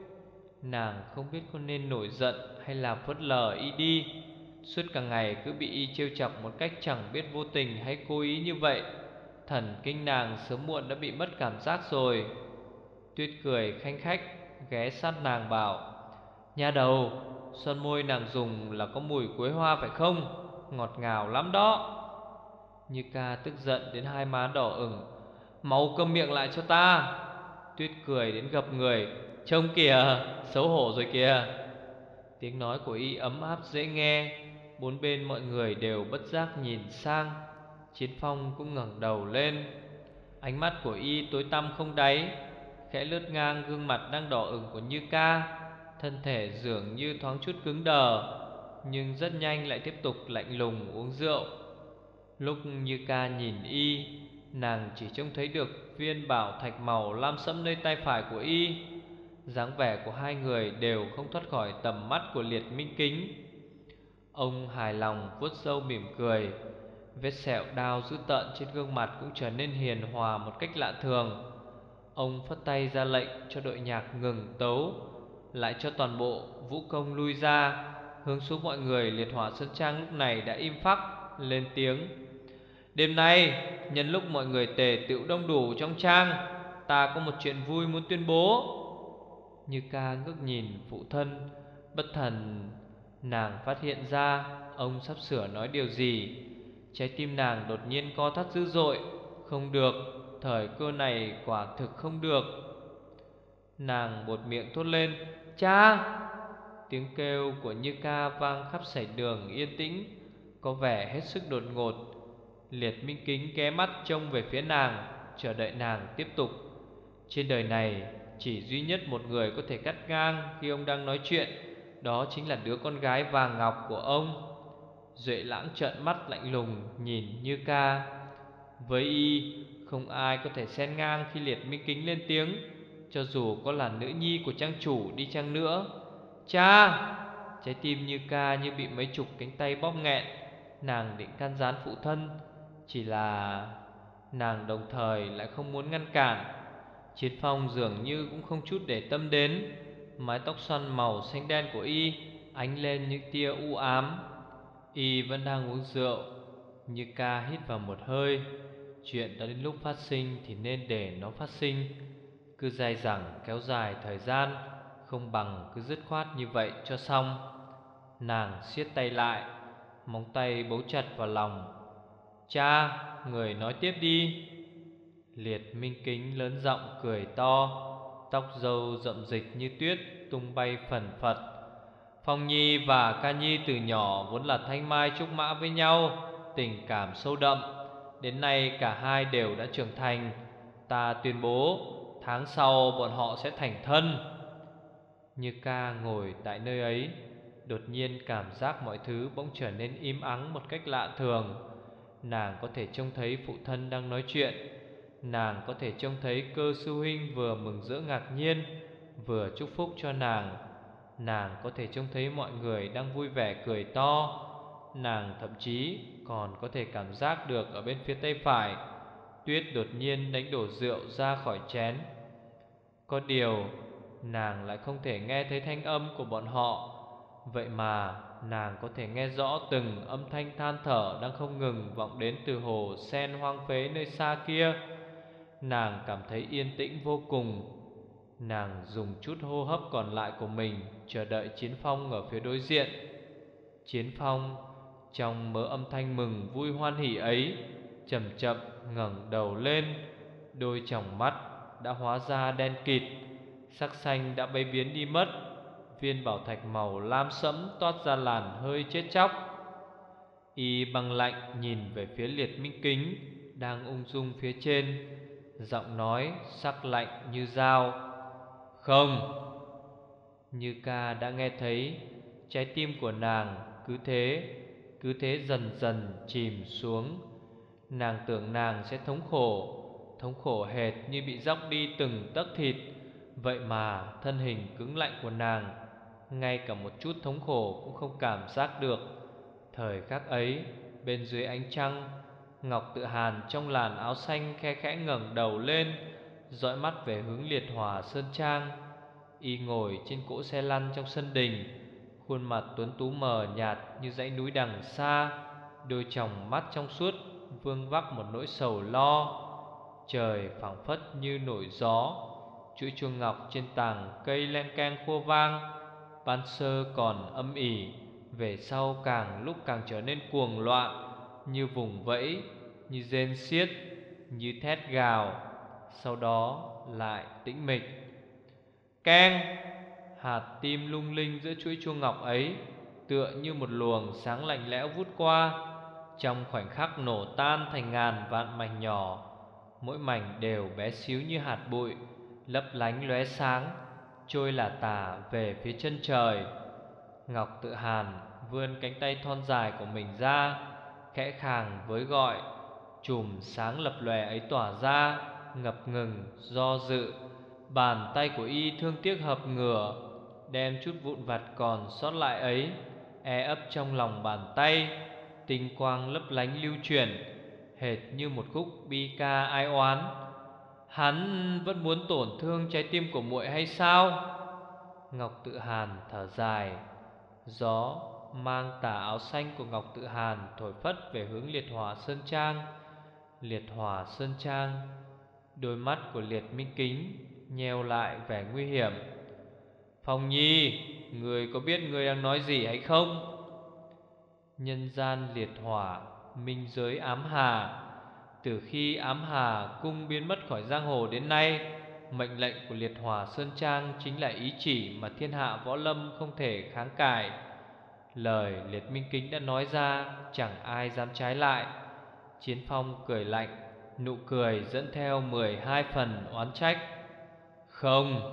Nàng không biết có nên nổi giận hay là phớt lờ Y đi. Suốt cả ngày cứ bị Y trêu chọc một cách chẳng biết vô tình hay cố ý như vậy, thần kinh nàng sớm muộn đã bị mất cảm giác rồi. Tuyết cười khanh khách ghé sát nàng bảo: "Nha đầu, son môi nàng dùng là có mùi quế hoa phải không? Ngọt ngào lắm đó." Như Ca tức giận đến hai má đỏ ửng: "Mau câm miệng lại cho ta." Tuyết cười đến gập người: "Trông kìa, xấu hổ rồi kìa." Tiếng nói của Y ấm áp dễ nghe, bốn bên mọi người đều bất giác nhìn sang. Chiến Phong cũng ngẩng đầu lên. Ánh mắt của Y tối tăm không đáy, khẽ lướt ngang gương mặt đang đỏ ửng của Như Ca. Thân thể dường như thoáng chút cứng đờ, nhưng rất nhanh lại tiếp tục lạnh lùng uống rượu. Lúc Như Ca nhìn Y, nàng chỉ trông thấy được viên bảo thạch màu lam sẫm nơi tay phải của Y. Dáng vẻ của hai người đều không thoát khỏi tầm mắt của Liệt Minh Kính. Ông hài lòng vuốt râu mỉm cười. Vết sẹo đau dữ tợn trên gương mặt cũng trở nên hiền hòa một cách lạ thường. Ông phất tay ra lệnh cho đội nhạc ngừng tấu, lại cho toàn bộ vũ công lui ra. Hướng xuống mọi người liệt hỏa sơn trang lúc này đã im phắc, lên tiếng: "Đêm nay, nhân lúc mọi người tề tựu đông đủ trong trang, ta có một chuyện vui muốn tuyên bố." Như Ca ngước nhìn phụ thân, bất thần nàng phát hiện ra ông sắp sửa nói điều gì. Trái tim nàng đột nhiên co thắt dữ dội. Không được, thời cơ này quả thực không được. Nàng buột miệng thốt lên: "Cha!" Tiếng kêu của Như Ca vang khắp sảnh đường yên tĩnh, có vẻ hết sức đột ngột. Liệt Minh Kính ghé mắt trông về phía nàng, chờ đợi nàng tiếp tục. Trên đời này chỉ duy nhất một người có thể cắt ngang khi ông đang nói chuyện, đó chính là đứa con gái vàng ngọc của ông. Duệ Lãng trợn mắt lạnh lùng nhìn Như Ca. Với Y, không ai có thể xen ngang khi Liệt Minh Kính lên tiếng, cho dù có là nữ nhi của trang chủ đi chăng nữa. "Cha!" Trái tim Như Ca như bị mấy chục cánh tay bóp nghẹn. Nàng định can gián phụ thân, chỉ là nàng đồng thời lại không muốn ngăn cản. Chiến Phong dường như cũng không chút để tâm đến. Mái tóc xoăn màu xanh đen của Y ánh lên những tia u ám. Y vẫn đang uống rượu. Như Ca hít vào một hơi. Chuyện đã đến lúc phát sinh thì nên để nó phát sinh. Cứ dai dẳng kéo dài thời gian, không bằng cứ dứt khoát như vậy cho xong. Nàng siết tay lại, móng tay bấu chặt vào lòng. "Cha, người nói tiếp đi." Liệt Minh Kính lớn giọng cười to, tóc râu rậm rịch như tuyết tung bay phần phật. "Phong Nhi và Ca Nhi từ nhỏ vốn là thanh mai trúc mã với nhau, tình cảm sâu đậm. Đến nay cả hai đều đã trưởng thành. Ta tuyên bố tháng sau bọn họ sẽ thành thân." Như Ca ngồi tại nơi ấy, đột nhiên cảm giác mọi thứ bỗng trở nên im ắng một cách lạ thường. Nàng có thể trông thấy phụ thân đang nói chuyện. Nàng có thể trông thấy Cơ sư huynh vừa mừng rỡ ngạc nhiên, vừa chúc phúc cho nàng. Nàng có thể trông thấy mọi người đang vui vẻ cười to. Nàng thậm chí còn có thể cảm giác được ở bên phía tay phải, Tuyết đột nhiên đánh đổ rượu ra khỏi chén. Có điều nàng lại không thể nghe thấy thanh âm của bọn họ. Vậy mà nàng có thể nghe rõ từng âm thanh than thở đang không ngừng vọng đến từ hồ sen hoang phế nơi xa kia. Nàng cảm thấy yên tĩnh vô cùng. Nàng dùng chút hô hấp còn lại của mình chờ đợi Chiến Phong ở phía đối diện. Chiến Phong trong mớ âm thanh mừng vui hoan hỉ ấy chậm chậm ngẩng đầu lên. Đôi tròng mắt đã hóa ra đen kịt, sắc xanh đã bay biến đi mất. Viên bảo thạch màu lam sẫm toát ra làn hơi chết chóc. Y băng lạnh nhìn về phía Liệt Minh Kính đang ung dung phía trên, giọng nói sắc lạnh như dao: "Không." Như Ca đã nghe thấy, trái tim của nàng cứ thế dần dần chìm xuống. Nàng tưởng nàng sẽ thống khổ hệt như bị róc đi từng tấc thịt. Vậy mà thân hình cứng lạnh của nàng ngay cả một chút thống khổ cũng không cảm giác được. Thời khắc ấy, bên dưới ánh trăng, Ngọc Tự Hàn trong làn áo xanh khe khẽ ngẩng đầu lên, dõi mắt về hướng Liệt Hỏa Sơn Trang. Y ngồi trên cỗ xe lăn trong sân đình, khuôn mặt tuấn tú mờ nhạt như dãy núi đằng xa, đôi tròng mắt trong suốt vương vắc một nỗi sầu lo. Trời phảng phất như nổi gió, chuỗi chuông ngọc trên tàng cây len keng khua vang. Ban sơ còn âm ỉ, về sau càng lúc càng trở nên cuồng loạn, như vùng vẫy, như rên xiết, như thét gào, sau đó lại tĩnh mịch. Keng! Hạt tim lung linh giữa chuỗi chuông ngọc ấy tựa như một luồng sáng lạnh lẽo vút qua, trong khoảnh khắc nổ tan thành ngàn vạn mảnh nhỏ. Mỗi mảnh đều bé xíu như hạt bụi, lấp lánh lóe sáng, trôi lả tả về phía chân trời. Ngọc Tự Hàn vươn cánh tay thon dài của mình ra, khẽ khàng với gọi. Chùm sáng lập lòe ấy tỏa ra, ngập ngừng, do dự. Bàn tay của Y thương tiếc hợp ngửa, đem chút vụn vặt còn sót lại ấy ấp trong lòng bàn tay. Tinh quang lấp lánh lưu chuyển, hệt như một khúc bi ca ai oán. Hắn vẫn muốn tổn thương trái tim của muội hay sao? Ngọc Tự Hàn thở dài. Gió mang tà áo xanh của Ngọc Tự Hàn thổi phất về hướng Liệt Hỏa Sơn Trang. Liệt Hỏa Sơn Trang. Đôi mắt của Liệt Minh Kính nheo lại vẻ nguy hiểm. Phong Nhi, người có biết người đang nói gì hay không? Nhân gian liệt hỏa, minh giới ám hà. Từ khi ám hà cung biến mất khỏi giang hồ đến nay, mệnh lệnh của Liệt Hỏa Sơn Trang chính là ý chỉ mà thiên hạ võ lâm không thể kháng cải. Lời Liệt Minh Kính đã nói ra chẳng ai dám trái lại. Chiến Phong cười lạnh, nụ cười dẫn theo 12 phần oán trách. Không.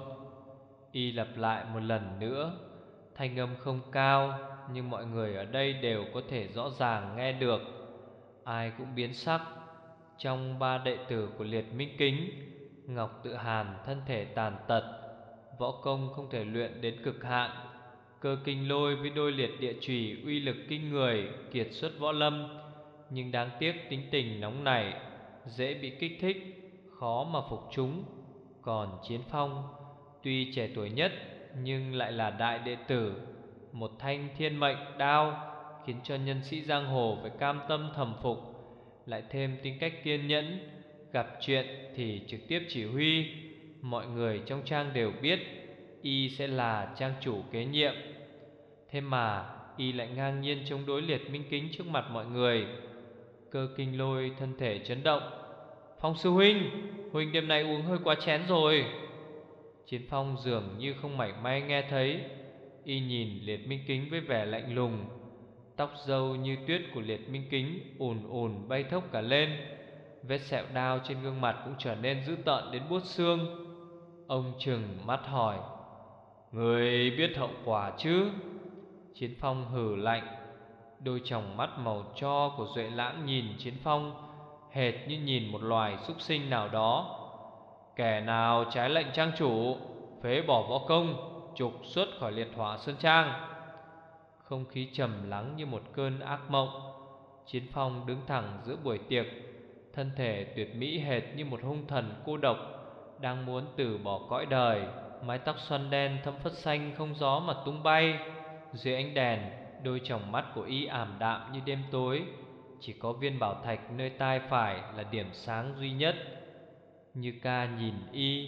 Y lặp lại một lần nữa, thanh âm không cao, nhưng mọi người ở đây đều có thể rõ ràng nghe được. Ai cũng biến sắc. Trong ba đệ tử của Liệt Minh Kính, Ngọc Tự Hàn thân thể tàn tật, võ công không thể luyện đến cực hạn. Cơ Kinh Lôi với đôi liệt địa chủy uy lực kinh người, kiệt xuất võ lâm, nhưng đáng tiếc tính tình nóng nảy, dễ bị kích thích, khó mà phục chúng. Còn Chiến Phong tuy trẻ tuổi nhất nhưng lại là đại đệ tử, một thanh thiên mệnh đao khiến cho nhân sĩ giang hồ phải cam tâm thầm phục, lại thêm tính cách kiên nhẫn, gặp chuyện thì trực tiếp chỉ huy. Mọi người trong trang đều biết Y sẽ là trang chủ kế nhiệm. Thế mà Y lại ngang nhiên chống đối Liệt Minh Kính trước mặt mọi người. Cơ Kinh Lôi thân thể chấn động. Phong sư huynh, huynh đêm nay uống hơi quá chén rồi. Chiến Phong dường như không mảy may nghe thấy. Y nhìn Liệt Minh Kính với vẻ lạnh lùng. Tóc râu như tuyết của Liệt Minh Kính ùn ùn bay thốc cả lên. Vết sẹo đao trên gương mặt cũng trở nên dữ tợn đến buốt xương. Ông trừng mắt hỏi: người biết hậu quả chứ? Chiến Phong hừ lạnh. Đôi tròng mắt màu tro của Duệ Lãng nhìn Chiến Phong hệt như nhìn một loài súc sinh nào đó. Kẻ nào trái lệnh trang chủ, phế bỏ võ công, trục xuất khỏi Liệt Hỏa Sơn Trang. Không khí trầm lắng như một cơn ác mộng. Chiến Phong đứng thẳng giữa buổi tiệc, thân thể tuyệt mỹ hệt như một hung thần cô độc đang muốn từ bỏ cõi đời. Mái tóc xoăn đen thấm phất xanh không gió mà tung bay. Dưới ánh đèn, đôi tròng mắt của Y ảm đạm như đêm tối, chỉ có viên bảo thạch nơi tai phải là điểm sáng duy nhất. Như Ca nhìn Y,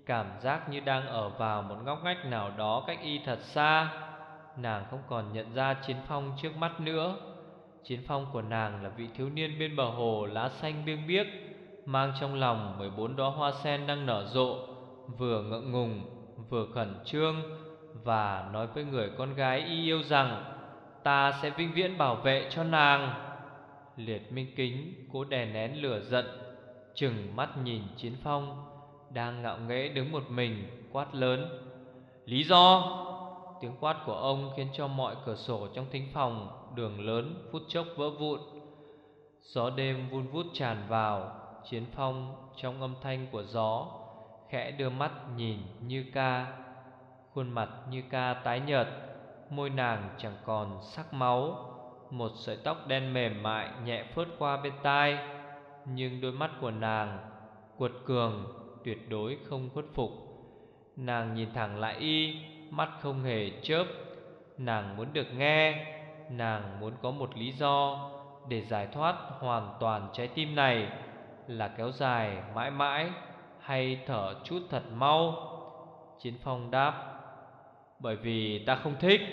cảm giác như đang ở vào một ngóc ngách nào đó cách y thật xa. Nàng không còn nhận ra Chiến Phong trước mắt nữa. Chiến Phong của nàng là vị thiếu niên bên bờ hồ lá xanh biêng biếc, mang trong lòng 14 đóa hoa sen đang nở rộ, vừa ngượng ngùng vừa khẩn trương, và nói với người con gái y yêu rằng ta sẽ vĩnh viễn bảo vệ cho nàng. Liệt Minh Kính cố đè nén lửa giận, trừng mắt nhìn Chiến Phong đang ngạo nghễ đứng một mình, quát lớn: lý do? Tiếng quát của ông khiến cho mọi cửa sổ trong thính phòng đường lớn phút chốc vỡ vụn. Gió đêm vun vút tràn vào. Chiến Phong trong âm thanh của gió khẽ đưa mắt nhìn Như Ca. Khuôn mặt Như Ca tái nhợt, môi nàng chẳng còn sắc máu. Một sợi tóc đen mềm mại nhẹ phớt qua bên tai, nhưng đôi mắt của nàng quật cường, tuyệt đối không khuất phục. Nàng nhìn thẳng lại y, mắt không hề chớp. Nàng muốn được nghe, nàng muốn có một lý do để giải thoát hoàn toàn trái tim này, là kéo dài mãi mãi hay thở chút thật mau. Chiến Phong đáp: bởi vì ta không thích.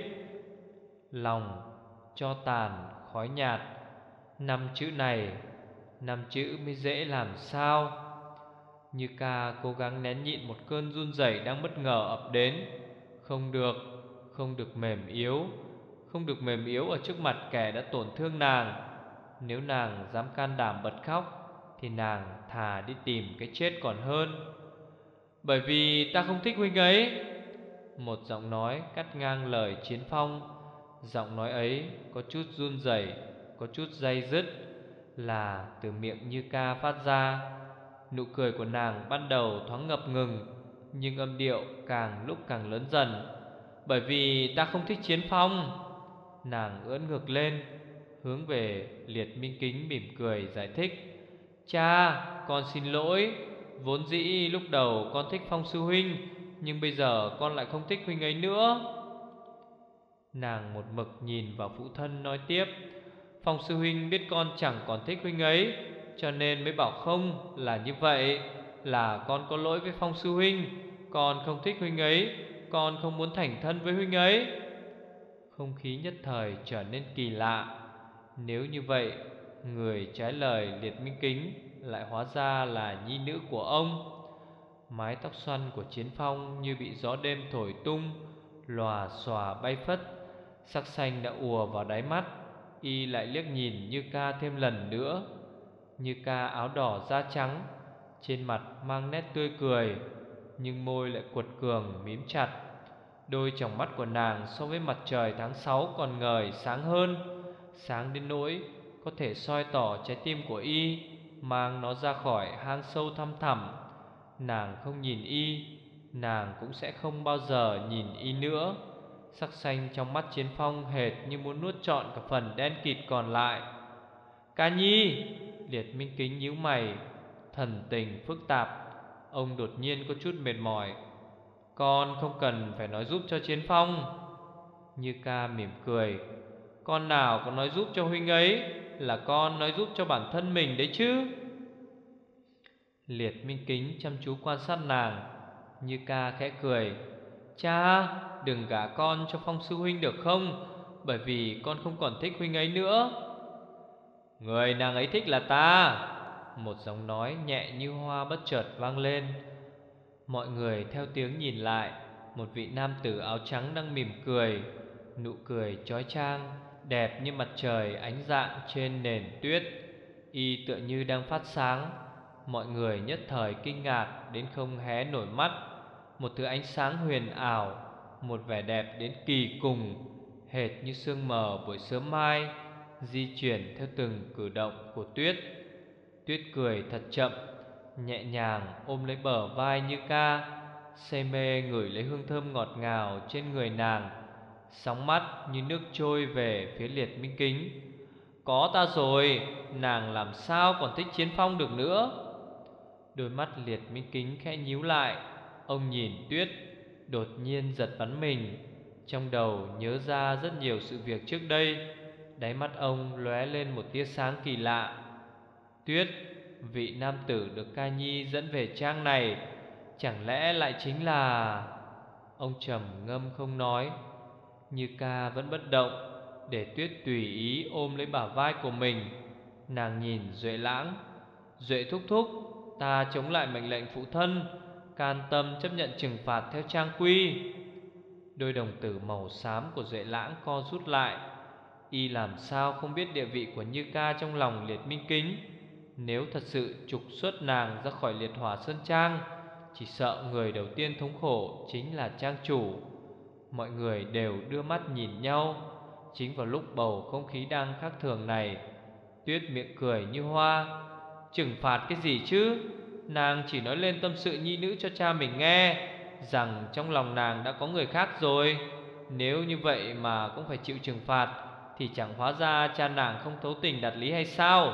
Lòng cho tàn khói nhạt, 5 chữ này, 5 chữ mới dễ làm sao. Như Ca cố gắng nén nhịn một cơn run rẩy đang bất ngờ ập đến. Không được, không được mềm yếu, không được mềm yếu ở trước mặt kẻ đã tổn thương nàng. Nếu nàng dám can đảm bật khóc thì nàng thà đi tìm cái chết còn hơn. Bởi vì ta không thích huynh ấy. Một giọng nói cắt ngang lời Chiến Phong. Giọng nói ấy có chút run rẩy, có chút day dứt, là từ miệng Như Ca phát ra. Nụ cười của nàng ban đầu thoáng ngập ngừng, nhưng âm điệu càng lúc càng lớn dần. Bởi vì ta không thích Chiến Phong. Nàng ưỡn ngược lên, hướng về Liệt Minh Kính mỉm cười giải thích: cha, con xin lỗi. Vốn dĩ lúc đầu con thích Phong sư huynh, nhưng bây giờ con lại không thích huynh ấy nữa. Nàng một mực nhìn vào phụ thân nói tiếp: Phong sư huynh biết con chẳng còn thích huynh ấy, cho nên mới bảo không là như vậy. Là con có lỗi với Phong sư huynh. Con không thích huynh ấy, con không muốn thành thân với huynh ấy. Không khí nhất thời trở nên kỳ lạ. Nếu như vậy, người trái lời Liệt Minh Kính lại hóa ra là nhi nữ của ông. Mái tóc xoăn của Chiến Phong như bị gió đêm thổi tung, lòa xòa bay phất. Sắc xanh đã ùa vào đáy mắt. Y lại liếc nhìn Như Ca thêm lần nữa. Như Ca áo đỏ da trắng, trên mặt mang nét tươi cười, nhưng môi lại quật cường mím chặt. Đôi tròng mắt của nàng so với mặt trời tháng 6 còn ngời sáng hơn, sáng đến nỗi có thể soi tỏ trái tim của y, mang nó ra khỏi hang sâu thăm thẳm. Nàng không nhìn y, nàng cũng sẽ không bao giờ nhìn y nữa. Sắc xanh trong mắt Chiến Phong hệt như muốn nuốt trọn cả phần đen kịt còn lại. Ca Nhi! Liệt Minh Kính nhíu mày, thần tình phức tạp. Ông đột nhiên có chút mệt mỏi. Con không cần phải nói giúp cho Chiến Phong. Như Ca mỉm cười: con nào có nói giúp cho huynh ấy, là con nói giúp cho bản thân mình đấy chứ. Liệt Minh Kính chăm chú quan sát nàng. Như Ca khẽ cười: cha, đừng gả con cho Phong sư huynh được không? Bởi vì con không còn thích huynh ấy nữa. Người nàng ấy thích là ta. Một giọng nói nhẹ như hoa bất chợt vang lên. Mọi người theo tiếng nhìn lại. Một vị nam tử áo trắng đang mỉm cười, nụ cười chói chang, đẹp như mặt trời ánh rạng trên nền tuyết. Y tựa như đang phát sáng. Mọi người nhất thời kinh ngạc đến không hé nổi mắt. Một thứ ánh sáng huyền ảo, một vẻ đẹp đến kỳ cùng, hệt như sương mờ buổi sớm mai, di chuyển theo từng cử động của tuyết. Tuyết cười thật chậm, nhẹ nhàng ôm lấy bờ vai Như Ca, say mê ngửi lấy hương thơm ngọt ngào trên người nàng. Sóng mắt như nước trôi về phía Liệt Minh Kính. Có ta rồi, nàng làm sao còn thích Chiến Phong được nữa. Đôi mắt Liệt Minh Kính khẽ nhíu lại. Ông nhìn tuyết, đột nhiên giật bắn mình. Trong đầu nhớ ra rất nhiều sự việc trước đây. Đáy mắt ông lóe lên một tia sáng kỳ lạ. Tuyết, vị nam tử được Ca Nhi dẫn về trang này Chẳng lẽ lại chính là... Ông trầm ngâm không nói. Như Ca vẫn bất động, để Tuyết tùy ý ôm lấy bả vai của mình. Nàng nhìn Duệ Lãng. Duệ thúc thúc, ta chống lại mệnh lệnh phụ thân, can tâm chấp nhận trừng phạt theo trang quy. Đôi đồng tử màu xám của Duệ Lãng co rút lại. Y làm sao không biết địa vị của Như Ca trong lòng Liệt Minh Kính. Nếu thật sự trục xuất nàng ra khỏi Liệt Hỏa Sơn Trang, chỉ sợ người đầu tiên thống khổ chính là trang chủ. Mọi người đều đưa mắt nhìn nhau. Chính vào lúc bầu không khí đang khác thường này, Tuyết miệng cười như hoa. Trừng phạt cái gì chứ? Nàng chỉ nói lên tâm sự nhi nữ cho cha mình nghe, rằng trong lòng nàng đã có người khác rồi. Nếu như vậy mà cũng phải chịu trừng phạt, thì chẳng hóa ra cha nàng không thấu tình đạt lý hay sao?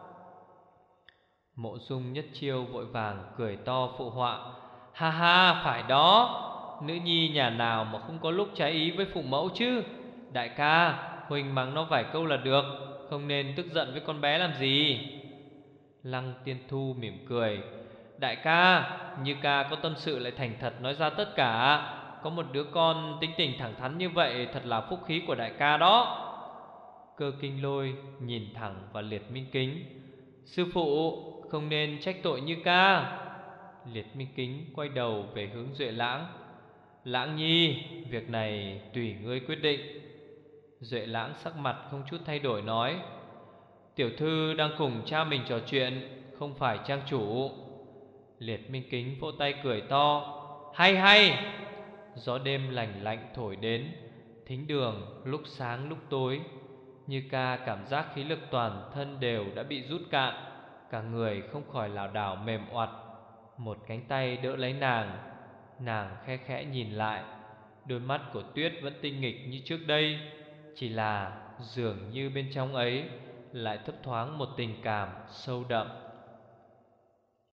Mộ Dung Nhất Chiêu vội vàng cười to phụ họa. Ha ha, phải đó. Nữ nhi nhà nào mà không có lúc trái ý với phụ mẫu chứ? Đại ca, huynh mắng nó vài câu là được, không nên tức giận với con bé làm gì. Lăng Tiên Thu mỉm cười. Đại ca, Như Ca có tâm sự lại thành thật nói ra tất cả. Có một đứa con tính tình thẳng thắn như vậy thật là phúc khí của đại ca đó. Cơ Kinh Lôi nhìn thẳng vào Liệt Minh Kính. Sư phụ, không nên trách tội Như Ca. Liệt Minh Kính quay đầu về hướng Duệ Lãng. Lãng nhi, việc này tùy ngươi quyết định. Duệ Lãng sắc mặt không chút thay đổi nói. Tiểu thư đang cùng cha mình trò chuyện, không phải trang chủ. Liệt Minh Kính vỗ tay cười to. Hay hay. Gió đêm lành lạnh thổi đến, thính đường lúc sáng lúc tối. Như Ca cảm giác khí lực toàn thân đều đã bị rút cạn, cả người không khỏi lảo đảo mềm oặt. Một cánh tay đỡ lấy nàng. Nàng khe khẽ nhìn lại. Đôi mắt của Tuyết vẫn tinh nghịch như trước đây, chỉ là dường như bên trong ấy lại thấp thoáng một tình cảm sâu đậm.